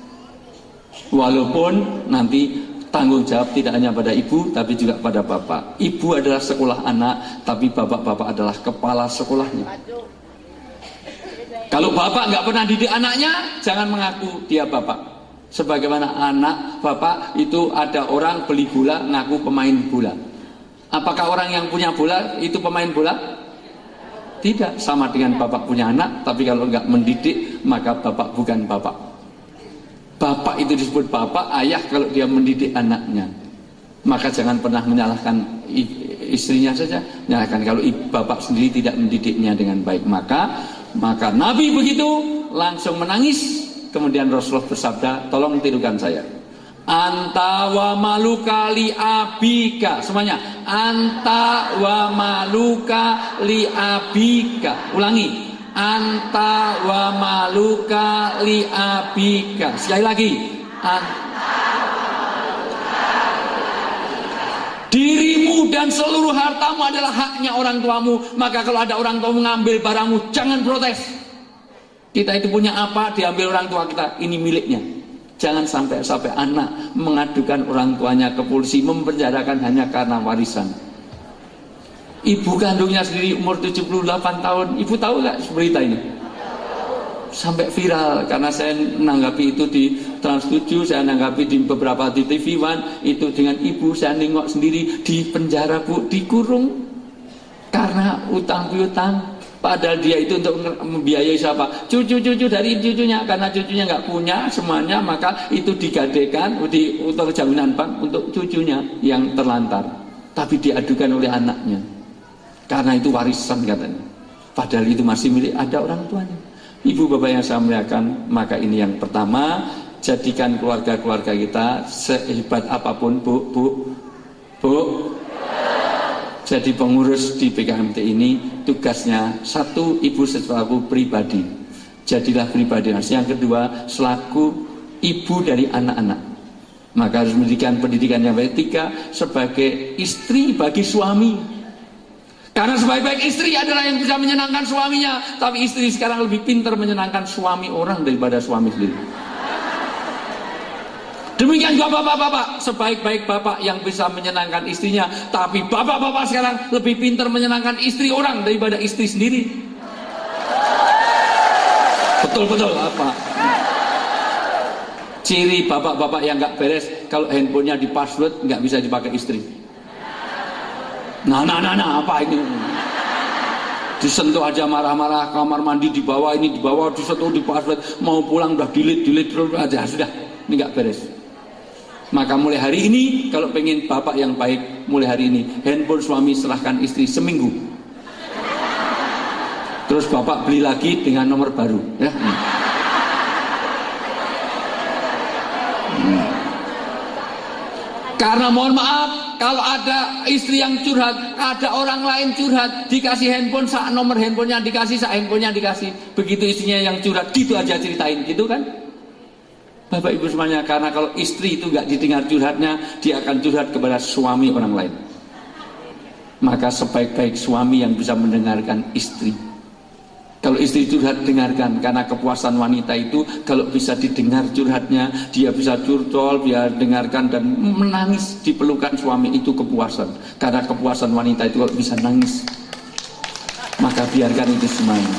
Walaupun nanti tanggung jawab tidak hanya pada ibu tapi juga pada bapak. Ibu adalah sekolah anak, tapi bapak-bapak adalah kepala sekolahnya. Kalau bapak nggak pernah didik anaknya, jangan mengaku dia bapak. Sebagaimana anak bapak itu ada orang beli bola ngaku pemain bola. Apakah orang yang punya bola itu pemain bola? Tidak. Sama dengan bapak punya anak, tapi kalau nggak mendidik maka bapak bukan bapak. Bapak itu disebut bapak, ayah kalau dia mendidik anaknya. Maka jangan pernah menyalahkan istrinya saja, menyalahkan kalau bapak sendiri tidak mendidiknya dengan baik. Maka Nabi begitu langsung menangis. Kemudian Rasulullah bersabda, tolong tirukan saya. Anta wa maluka li abika. Semuanya. Anta wa maluka li abika. Ulangi. Anta wa maluka li abika. Sekali lagi. Dirimu dan seluruh hartamu adalah haknya orang tuamu. Maka kalau ada orang tua mengambil barangmu, jangan protes. Kita itu punya apa, diambil orang tua kita, ini miliknya. Jangan sampai anak mengadukan orang tuanya ke polisi, mempenjarakan hanya karena warisan. Ibu kandungnya sendiri umur 78 tahun, ibu tahu gak berita ini? Sampai viral, karena saya menanggapi itu di Trans 7, saya menanggapi di beberapa di TV One, itu dengan ibu saya nengok sendiri di penjara, Bu, dikurung karena utang piutang. Padahal dia itu untuk membiayai siapa? Cucu-cucu dari cucunya, karena cucunya nggak punya semuanya, maka itu digadekan untuk jaminan bank untuk cucunya yang terlantar. Tapi diadukan oleh anaknya, karena itu warisan katanya. Padahal itu masih milik ada orang tuanya. Ibu bapak yang saya muliakan, maka ini yang pertama, jadikan keluarga-keluarga kita sehebat apapun, Bu. Jadi pengurus di BKMT ini tugasnya satu, ibu selaku pribadi jadilah pribadi yang harus. Yang kedua, selaku ibu dari anak-anak, maka harus memberikan pendidikan yang baik. Tiga, sebagai istri bagi suami, karena sebaik-baik istri adalah yang bisa menyenangkan suaminya. Tapi istri sekarang lebih pintar menyenangkan suami orang daripada suami sendiri. Demikian juga bapak-bapak, sebaik-baik bapak yang bisa menyenangkan istrinya, tapi bapak-bapak sekarang lebih pintar menyenangkan istri orang daripada istri sendiri. Betul-betul apa? Ciri bapak-bapak yang nggak beres, kalau handphonenya di password nggak bisa dipakai istri. Nah, apa ini? Disentuh aja marah-marah, kamar mandi di bawah, ini di bawah, disentuh di password, mau pulang udah delete terus aja, sudah, ini nggak beres. Maka mulai hari ini, kalau pengen bapak yang baik, mulai hari ini handphone suami serahkan istri seminggu. Terus bapak beli lagi dengan nomor baru, ya. Karena mohon maaf, kalau ada istri yang curhat, ada orang lain curhat, dikasih handphone, saat nomor handphonenya dikasih, saat handphonenya dikasih, begitu istrinya yang curhat, gitu aja ceritain, gitu kan? Bapak ibu semuanya, karena kalau istri itu gak didengar curhatnya, dia akan curhat kepada suami orang lain. Maka sebaik-baik suami yang bisa mendengarkan istri. Kalau istri curhat, dengarkan, karena kepuasan wanita itu kalau bisa didengar curhatnya, dia bisa curcol, dia dengarkan dan menangis di pelukan suami, itu kepuasan. Karena kepuasan wanita itu kalau bisa nangis, maka biarkan itu semuanya.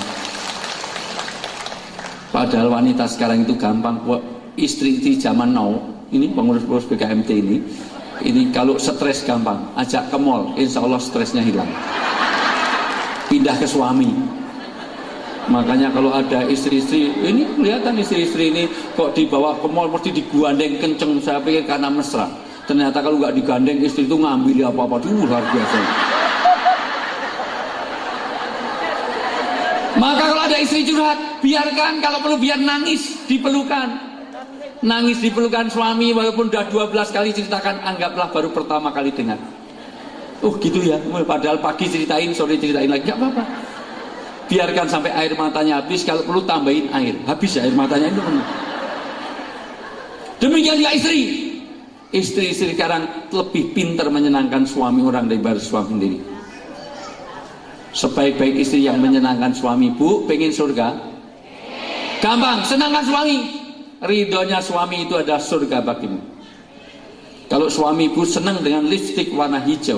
Padahal wanita sekarang itu gampang. Istri zaman now ini, pengurus-pengurus BKMT ini kalau stres gampang, ajak ke mall, insya Allah stresnya hilang, pindah ke suami. Makanya kalau ada istri-istri ini, kelihatan istri-istri ini kok dibawa ke mall mesti digandeng kenceng, saya pikir karena mesra, ternyata kalau nggak digandeng istri itu ngambil apa-apa, luar biasa. Maka kalau ada istri curhat, biarkan, kalau perlu biar nangis di pelukan. Nangis di pelukan suami, walaupun udah 12 kali ceritakan, anggaplah baru pertama kali dengar. Oh gitu ya, padahal pagi ceritain, sore ceritain lagi, gak apa-apa. Biarkan sampai air matanya habis, kalau perlu tambahin air, habis ya air matanya itu. Demikian juga istri. Istri-istri sekarang lebih pintar menyenangkan suami orang daripada suami sendiri. Sebaik-baik istri yang menyenangkan suami, bu, pengen surga? Gampang, senangkan suami. Ridhonya suami itu adalah surga bagimu. Kalau suami ibu senang dengan lipstik warna hijau,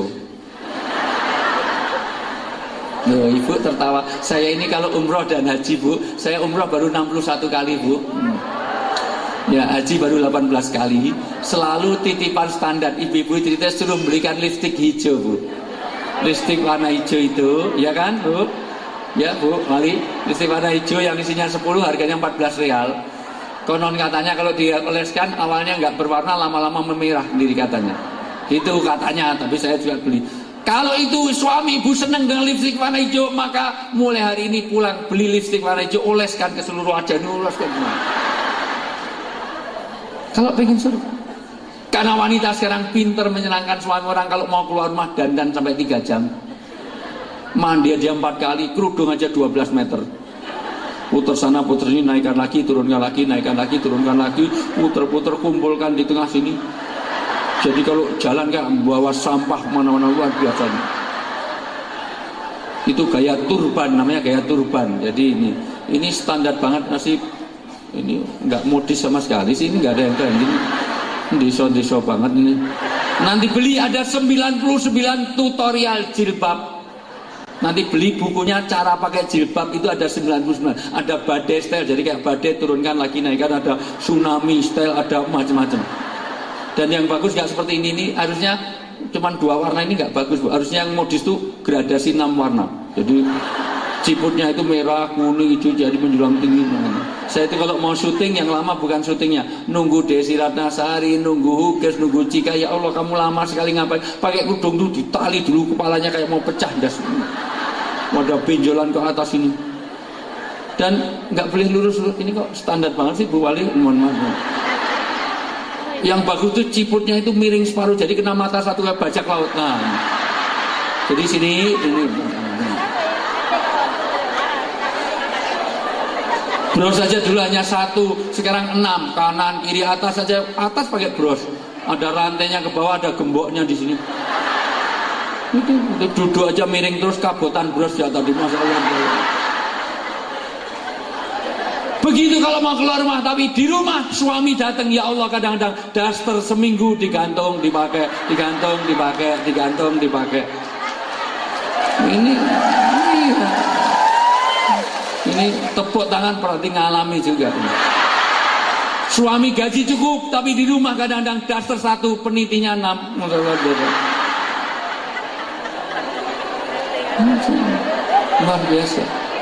loh, ibu tertawa. Saya ini kalau umroh dan haji, bu, saya umroh baru 61 kali, bu. Ya, haji baru 18 kali. Selalu titipan standar ibu-ibu cerita suruh belikan lipstik hijau, bu. Lipstik warna hijau itu, ya kan, bu? Ya, bu, mari. Lipstik warna hijau yang isinya 10, harganya 14 real. Konon katanya kalau dioleskan awalnya nggak berwarna, lama-lama memerah sendiri katanya. Itu katanya, tapi saya juga beli. Kalau itu suami ibu senang dengan lipstik warna hijau, maka mulai hari ini pulang beli lipstik warna hijau, oleskan ke seluruh wajah, oleskan semua. Kalau pengen suruh. Karena wanita sekarang pinter menyenangkan suami orang. Kalau mau keluar rumah dandan sampai 3 jam, mandi aja 4 kali, kerudung aja 12 meter. Putar sana putar sini, naikkan lagi, turunkan lagi, naikkan lagi, turunkan lagi, putar-putar, kumpulkan di tengah sini. Jadi kalau jalan kan bawa sampah mana-mana, luar biasa. Itu gaya turban, namanya gaya turban. Jadi ini standar banget, nasib ini nggak modis sama sekali sih, ini nggak ada yang keren ini. Deso banget ini. Nanti beli ada 99 tutorial jilbab. Nanti beli bukunya cara pakai jilbab itu ada 99. Ada badai style, jadi kayak badai turunkan lagi naikkan, ada tsunami style, ada macam-macam. Dan yang bagus nggak seperti ini harusnya cuman 2 warna, ini nggak bagus, Bu. Harusnya yang modis tuh gradasi 6 warna. Jadi ciputnya itu merah, kuning, hijau, jadi menjulang tinggi. Saya itu kalau mau syuting yang lama bukan syutingnya, nunggu Desi Ratnasari, nunggu Hughes, nunggu Cika. Ya Allah, kamu lama sekali ngapain? Pakai kerudung dulu, ditali dulu kepalanya kayak mau pecah das. Ada benjolan ke atas ini. Dan nggak boleh lurus. Ini kok standar banget sih, Bu Wali. Mohon maaf. Yang bagus tuh ciputnya itu miring separuh, jadi kena mata satu kayak bajak laut. Nah, jadi sini ini. Bros saja dulu hanya 1, sekarang 6, kanan kiri atas saja, atas pakai bros. Ada rantainya ke bawah, ada gemboknya di sini. Itu duduk aja miring terus, kabotan bros ya tadi, Masya Allah. Begitu kalau mau keluar rumah, tapi di rumah suami datang, ya Allah, kadang-kadang daster seminggu digantung, dipakai, digantung, dipakai, digantung, dipakai. Ini tepuk tangan, berarti ngalami juga. Suami gaji cukup, tapi di rumah kadang-kadang daster 1, penitinya 6. Luar biasa.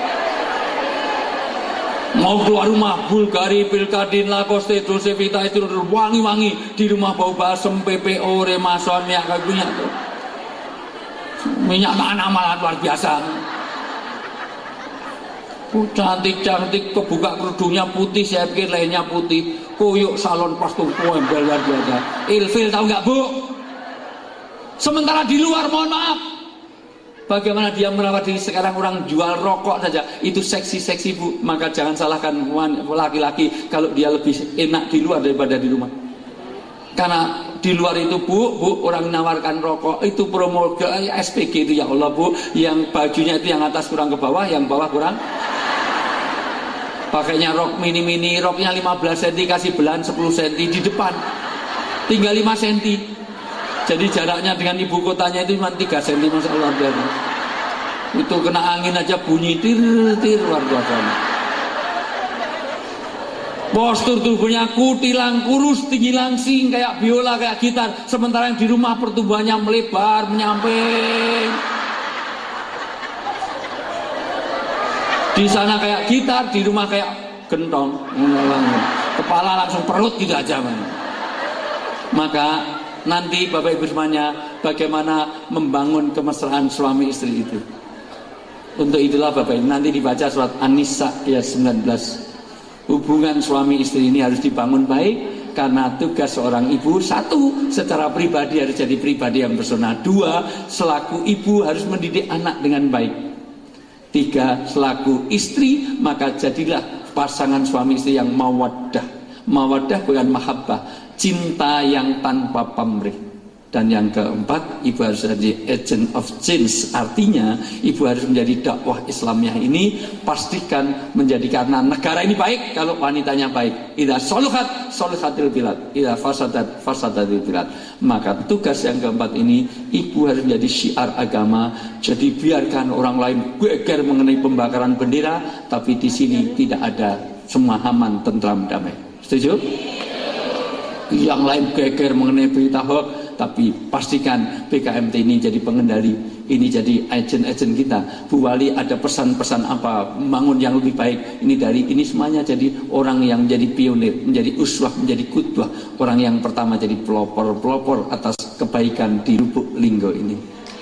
Mau keluar rumah, Bulgari, Pilkadin, Lacoste, Dolce Vita itu wangi-wangi. Di rumah bau balsem, PPO, Remason, minyak kayu minyak tuh. Minyak mana malah luar biasa. Cantik-cantik, kebuka kerudungnya putih, saya pikir lainnya putih. Koyok salon pas tuh luar biasa. Ilfil tahu nggak Bu? Sementara di luar, mohon maaf, bagaimana dia merawat diri. Sekarang orang jual rokok saja itu seksi-seksi Bu. Maka jangan salahkan laki-laki kalau dia lebih enak di luar daripada di rumah. Karena di luar itu Bu, orang menawarkan rokok itu promo ke SPG itu, ya Allah Bu, yang bajunya itu yang atas kurang ke bawah, yang bawah kurang. Pakainya rok mini-mini, roknya 15 cm, kasih belahan 10 cm di depan, tinggal 5 cm. Jadi jaraknya dengan ibu kotanya itu cuma 3 cm, Masya Allah. Itu kena angin aja bunyi tir luar biasa. Postur tubuhnya kutilang, kurus, tinggi langsing, kayak biola, kayak gitar. Sementara yang di rumah pertumbuhannya melebar, menyamping. Di sana kayak gitar, di rumah kayak gentong. Kepala langsung perut gitu aja. Maka nanti Bapak Ibu semuanya, bagaimana membangun kemesraan suami istri itu. Untuk itulah Bapak Ibu, nanti dibaca surat An-Nisa ayat 19. Hubungan suami istri ini harus dibangun baik, karena tugas seorang ibu, 1, secara pribadi harus jadi pribadi yang bersona. 2, selaku ibu harus mendidik anak dengan baik. 3, selaku istri, maka jadilah pasangan suami istri yang mawaddah. Mawaddah bukan mahabbah, cinta yang tanpa pamrih. Dan yang keempat, ibu harus jadi agent of change. Artinya ibu harus menjadi dakwah Islamnya ini pastikan menjadi, karena negara ini baik kalau wanitanya baik. Idza soluhat soluhatil bilad, idza fasadat fasadatil bilad. Maka tugas yang keempat ini, ibu harus menjadi syiar agama. Jadi biarkan orang lain geger mengenai pembakaran bendera, tapi di sini tidak ada semahaman, tentram, damai. Setuju? Yang lain geger mengenai berita hoax, tapi pastikan PKMT ini jadi pengendali, ini jadi agen-agen kita. Bu Wali ada pesan-pesan apa, membangun yang lebih baik, ini semuanya jadi orang yang menjadi pionir, menjadi uswah, menjadi kudwah, orang yang pertama jadi pelopor atas kebaikan di Lubuk Linggo ini.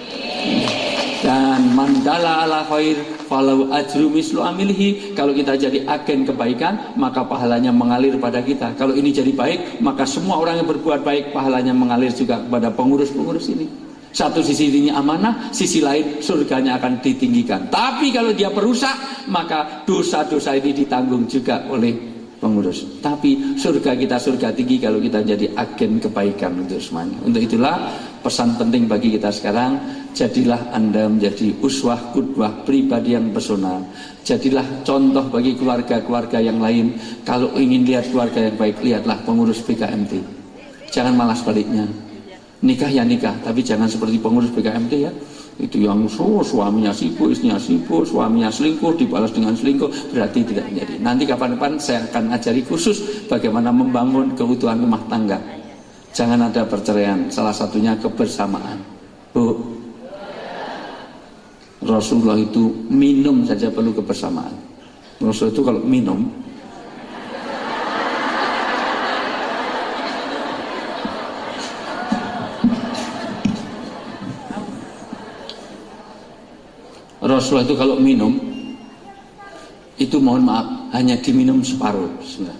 Dan mandala ala khair falau ajru mislu amilhi. Kalau kita jadi agen kebaikan, maka pahalanya mengalir pada kita. Kalau ini jadi baik, maka semua orang yang berbuat baik pahalanya mengalir juga kepada pengurus-pengurus ini. Satu sisi ini amanah, sisi lain surganya akan ditinggikan. Tapi kalau dia perusak, maka dosa-dosa ini ditanggung juga oleh pengurus. Tapi surga kita surga tinggi kalau kita jadi agen kebaikan untuk semuanya. Untuk itulah pesan penting bagi kita sekarang, jadilah Anda menjadi uswah, kudwah, pribadi yang personal. Jadilah contoh bagi keluarga-keluarga yang lain. Kalau ingin lihat keluarga yang baik, lihatlah pengurus PKMT. Jangan malah sebaliknya. Nikah ya nikah, tapi jangan seperti pengurus PKMT ya. Itu yang suaminya sibuk, istrinya sibuk, suaminya selingkuh, dibalas dengan selingkuh, berarti tidak menjadi. Nanti kapan-kapan saya akan ajari khusus bagaimana membangun keutuhan rumah tangga. Jangan ada perceraian, salah satunya kebersamaan. Bu, Rasulullah itu minum saja perlu kebersamaan. Rasul itu kalau minum, Rasulullah itu kalau minum itu mohon maaf hanya diminum separuh. Bismillah.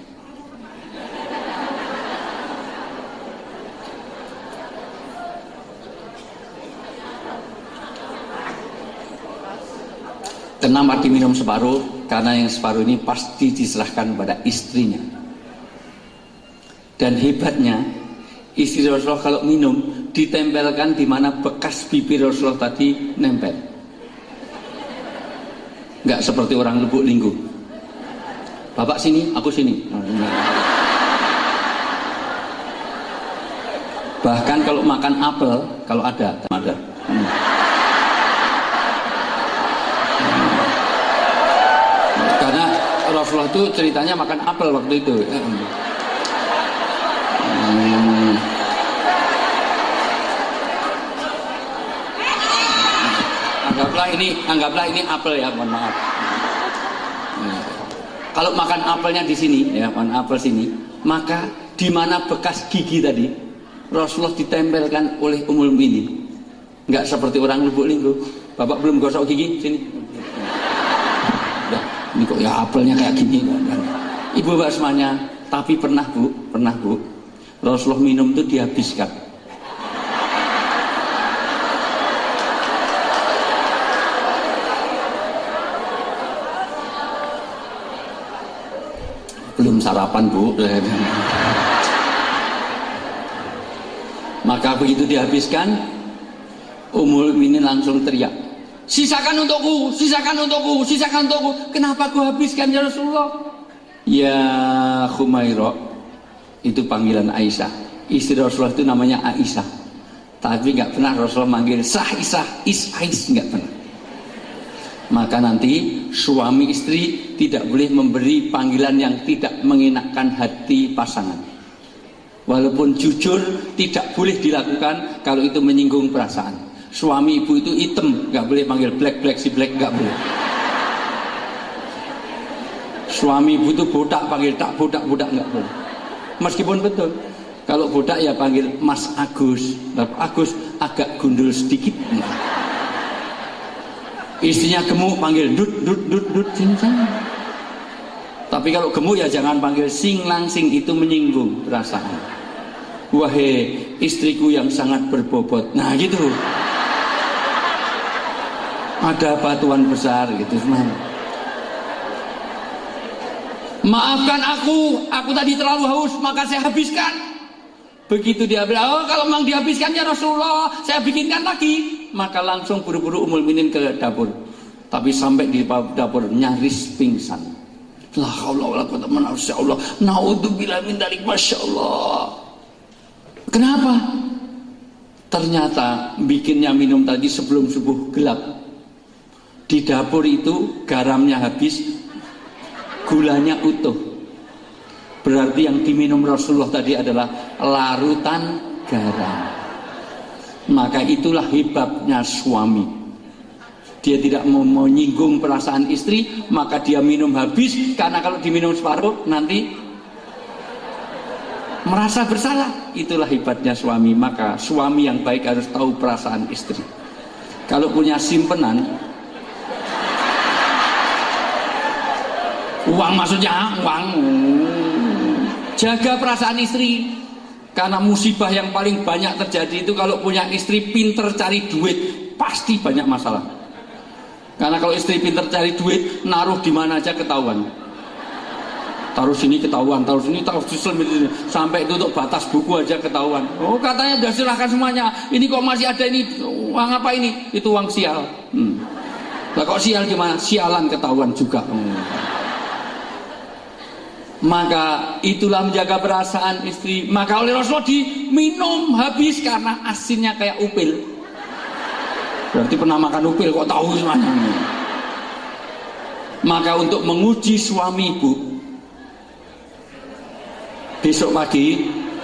Kenapa diminum separuh? karena yang separuh ini pasti diserahkan pada istrinya. Dan hebatnya, istri Rasulullah kalau minum ditempelkan di mana bekas bibir Rasulullah tadi nempel. Nggak seperti orang Lubuk Linggo. Bapak sini, aku sini. Bahkan kalau makan apel, kalau ada. Karena Rasulullah itu ceritanya makan apel waktu itu. Anggaplah ini apel ya, mohon maaf. Kalau makan apelnya di sini, ya, apel sini, maka di mana bekas gigi tadi, Rasulullah ditempelkan oleh Ummul Mukminin. Enggak seperti orang Lubuk Linggo. Bapak belum gosok gigi, sini. Ini kok ya apelnya kayak gini. Ibu bapak semuanya, tapi pernah bu, Rasulullah minum itu dihabiskan. Belum sarapan bu. Maka begitu dihabiskan, Ummul Mukminin langsung teriak, sisakan untukku, sisakan untukku, sisakan untukku. Kenapa aku habiskan ya Rasulullah? Ya Khumairah, itu panggilan Aisyah. Istri Rasulullah itu namanya Aisyah. Tapi nggak pernah Rasulullah manggil Sah Isah, Is, nggak pernah. Maka nanti suami istri tidak boleh memberi panggilan yang tidak mengenakkan hati pasangan. Walaupun jujur tidak boleh dilakukan kalau itu menyinggung perasaan. Suami ibu itu hitam, nggak boleh panggil black si black, nggak boleh. Suami ibu itu botak, panggil tak botak nggak boleh. Meskipun betul, kalau botak ya panggil Mas Agus. Agus agak gundul sedikit. Istrinya gemuk panggil dut cincang. Tapi kalau gemuk ya jangan panggil sing langsing, itu menyinggung perasaan. Wahai istriku yang sangat berbobot. Nah gitu. Ada batuan besar gitu. Maafkan aku tadi terlalu haus maka saya habiskan. Begitu dia bilang, oh kalau memang dihabiskan ya Rasulullah, saya bikinkan lagi. Maka langsung buru-buru Ummul Mukminin ke dapur. Tapi sampai di dapur nyaris pingsan. La haula wala quwwata illa billah. Naudzubillah min dzalik, masyaallah. Kenapa? Ternyata bikinnya minum tadi sebelum subuh gelap. Di dapur itu garamnya habis, gulanya utuh. Berarti yang diminum Rasulullah tadi adalah larutan garam. Maka itulah hebatnya suami. Dia tidak mau menyinggung perasaan istri, maka dia minum habis. Karena kalau diminum separuh nanti merasa bersalah. Itulah hebatnya suami. Maka suami yang baik harus tahu perasaan istri. Kalau punya simpenan, uang maksudnya, uang, jaga perasaan istri. Karena musibah yang paling banyak terjadi itu kalau punya istri pinter cari duit, pasti banyak masalah. Karena kalau istri pinter cari duit, naruh di mana aja ketahuan. Taruh sini ketahuan, taruh sini, taruh di sini, sampai itu untuk batas buku aja ketahuan. Oh katanya udah silahkan semuanya, ini kok masih ada ini, uang apa ini? Itu uang sial. Lah kok sial gimana? Sialan ketahuan juga. Maka itulah menjaga perasaan istri. Maka oleh Rasulullah diminum habis karena asinnya kayak upil. Berarti pernah makan upil kok tahu semuanya. Maka untuk menguji suami ibu, besok pagi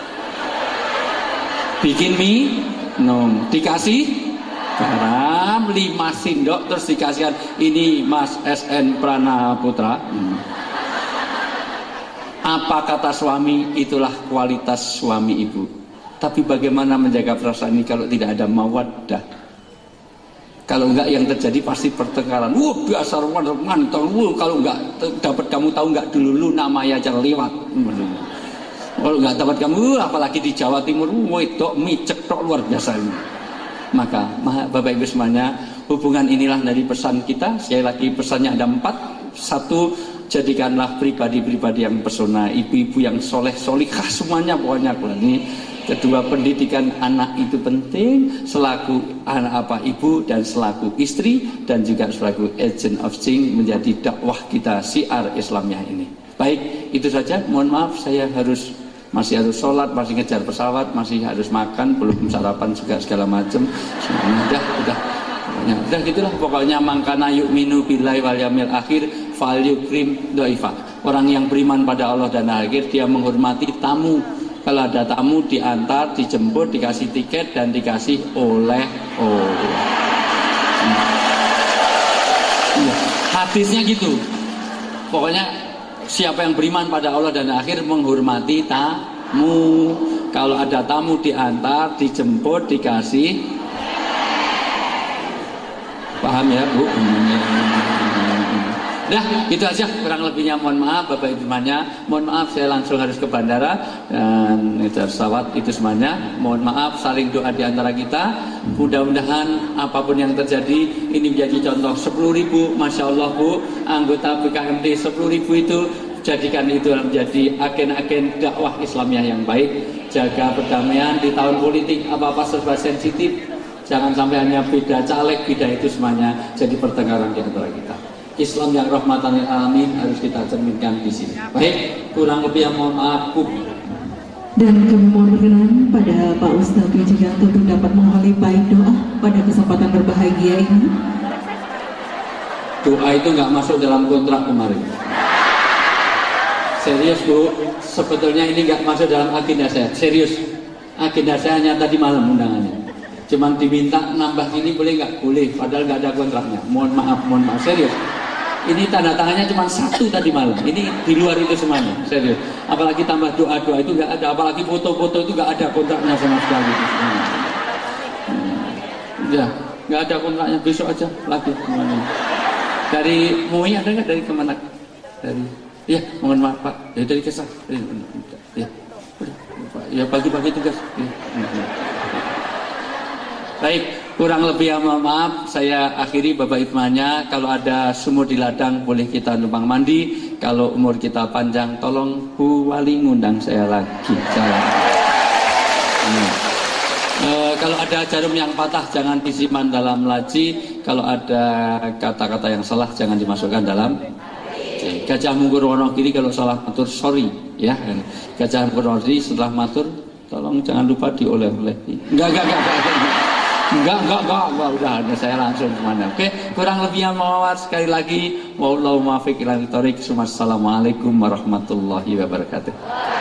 bikin mie, dikasih garam 5 sendok, terus dikasihkan ini Mas SN Prana Putra. Apa kata suami, itulah kualitas suami ibu. Tapi bagaimana menjaga perasaan ini kalau tidak ada mawaddah? Kalau enggak yang terjadi pasti pertengkaran. Biasa mantap. Kalau enggak dapat kamu tahu enggak dulu namanya aja lewat. Kalau enggak dapat kamu, apalagi di Jawa Timur, wedok micek tok luar biasa. Maka Bapak Ibu semuanya, hubungan inilah dari pesan kita. Sekali lagi pesannya ada 4. Satu, jadikanlah pribadi-pribadi yang pesona, ibu-ibu yang soleh-solihah semuanya pokoknya. Ini kedua, pendidikan anak itu penting selaku anak ibu dan selaku istri dan juga selaku agent of change menjadi dakwah kita syiar Islamiyah ini. Baik, itu saja. Mohon maaf saya masih harus sholat, masih ngejar pesawat, masih harus makan, belum sarapan juga segala macam. Semuanya udah gitulah pokoknya. Mangkana yu'minu billahi wal yawmil akhir fal yukrim dhaifah. Orang yang beriman pada Allah dan akhir, dia menghormati tamu. Kalau ada tamu diantar, dijemput, dikasih tiket dan dikasih oleh-oleh. Hadisnya gitu. Pokoknya siapa yang beriman pada Allah dan akhir menghormati tamu. Kalau ada tamu diantar, dijemput, dikasih. Paham ya Bu? Dah, itu aja kurang lebihnya. Mohon maaf Bapak Ibu semuanya. Mohon maaf saya langsung harus ke bandara dan ngejar pesawat itu semuanya. Mohon maaf, saling doa di antara kita. Mudah-mudahan apapun yang terjadi ini menjadi contoh. 10.000, Masya Allah Bu, anggota BKMT 10.000 itu jadikan itu menjadi agen-agen dakwah Islamiyah yang baik. Jaga perdamaian di tahun politik, apa-apa serba sensitif. Jangan sampai hanya beda caleg, beda itu semuanya jadi pertengkaran di antara kita. Islam yang rahmatan lil alamin harus kita cerminkan di sini. Baik, kurang lebih yang mohon maaf Bu. Dan kami mohon berkenan pada Pak Ustadz Wijayanto untuk dapat mengawali baik doa pada kesempatan berbahagia ini. Doa itu nggak masuk dalam kontrak kemarin. Serius Bu, sebetulnya ini nggak masuk dalam agenda saya. Serius, agenda saya hanya tadi malam undangannya. Cuman diminta nambah ini boleh nggak? Boleh, padahal nggak ada kontraknya. Mohon maaf, serius. Ini tanda tangannya cuma 1 tadi malam. Ini di luar itu semuanya, serius. Apalagi tambah doa-doa itu nggak ada. Apalagi foto-foto itu nggak ada kontraknya sama sekali. Ya, nggak ada kontraknya. Besok aja lagi semuanya. Dari MUI ada nggak? Dari kemana? Dari, ya mohon maaf Pak. Dari Kesah. Ya bagi-bagi tugas. Baik, kurang lebih ya mohon maaf. Saya akhiri Bapak Ibu semuanya. Kalau ada sumur di ladang boleh kita numpang mandi. Kalau umur kita panjang tolong Bu Wali ngundang saya lagi jalan. Kalau ada jarum yang patah jangan disimpan dalam laci. Kalau ada kata-kata yang salah jangan dimasukkan dalam. Gajah Mungkur Wonogiri kalau salah matur sorry ya. Gajah Mungkur Wonogiri setelah matur tolong jangan lupa dioleh-oleh. Enggak, udah ada saya langsung kemana. Oke, kurang lebihnya mohon sekali lagi. Wallahu muwaffiq ila thoriq. Assalamualaikum warahmatullahi wabarakatuh.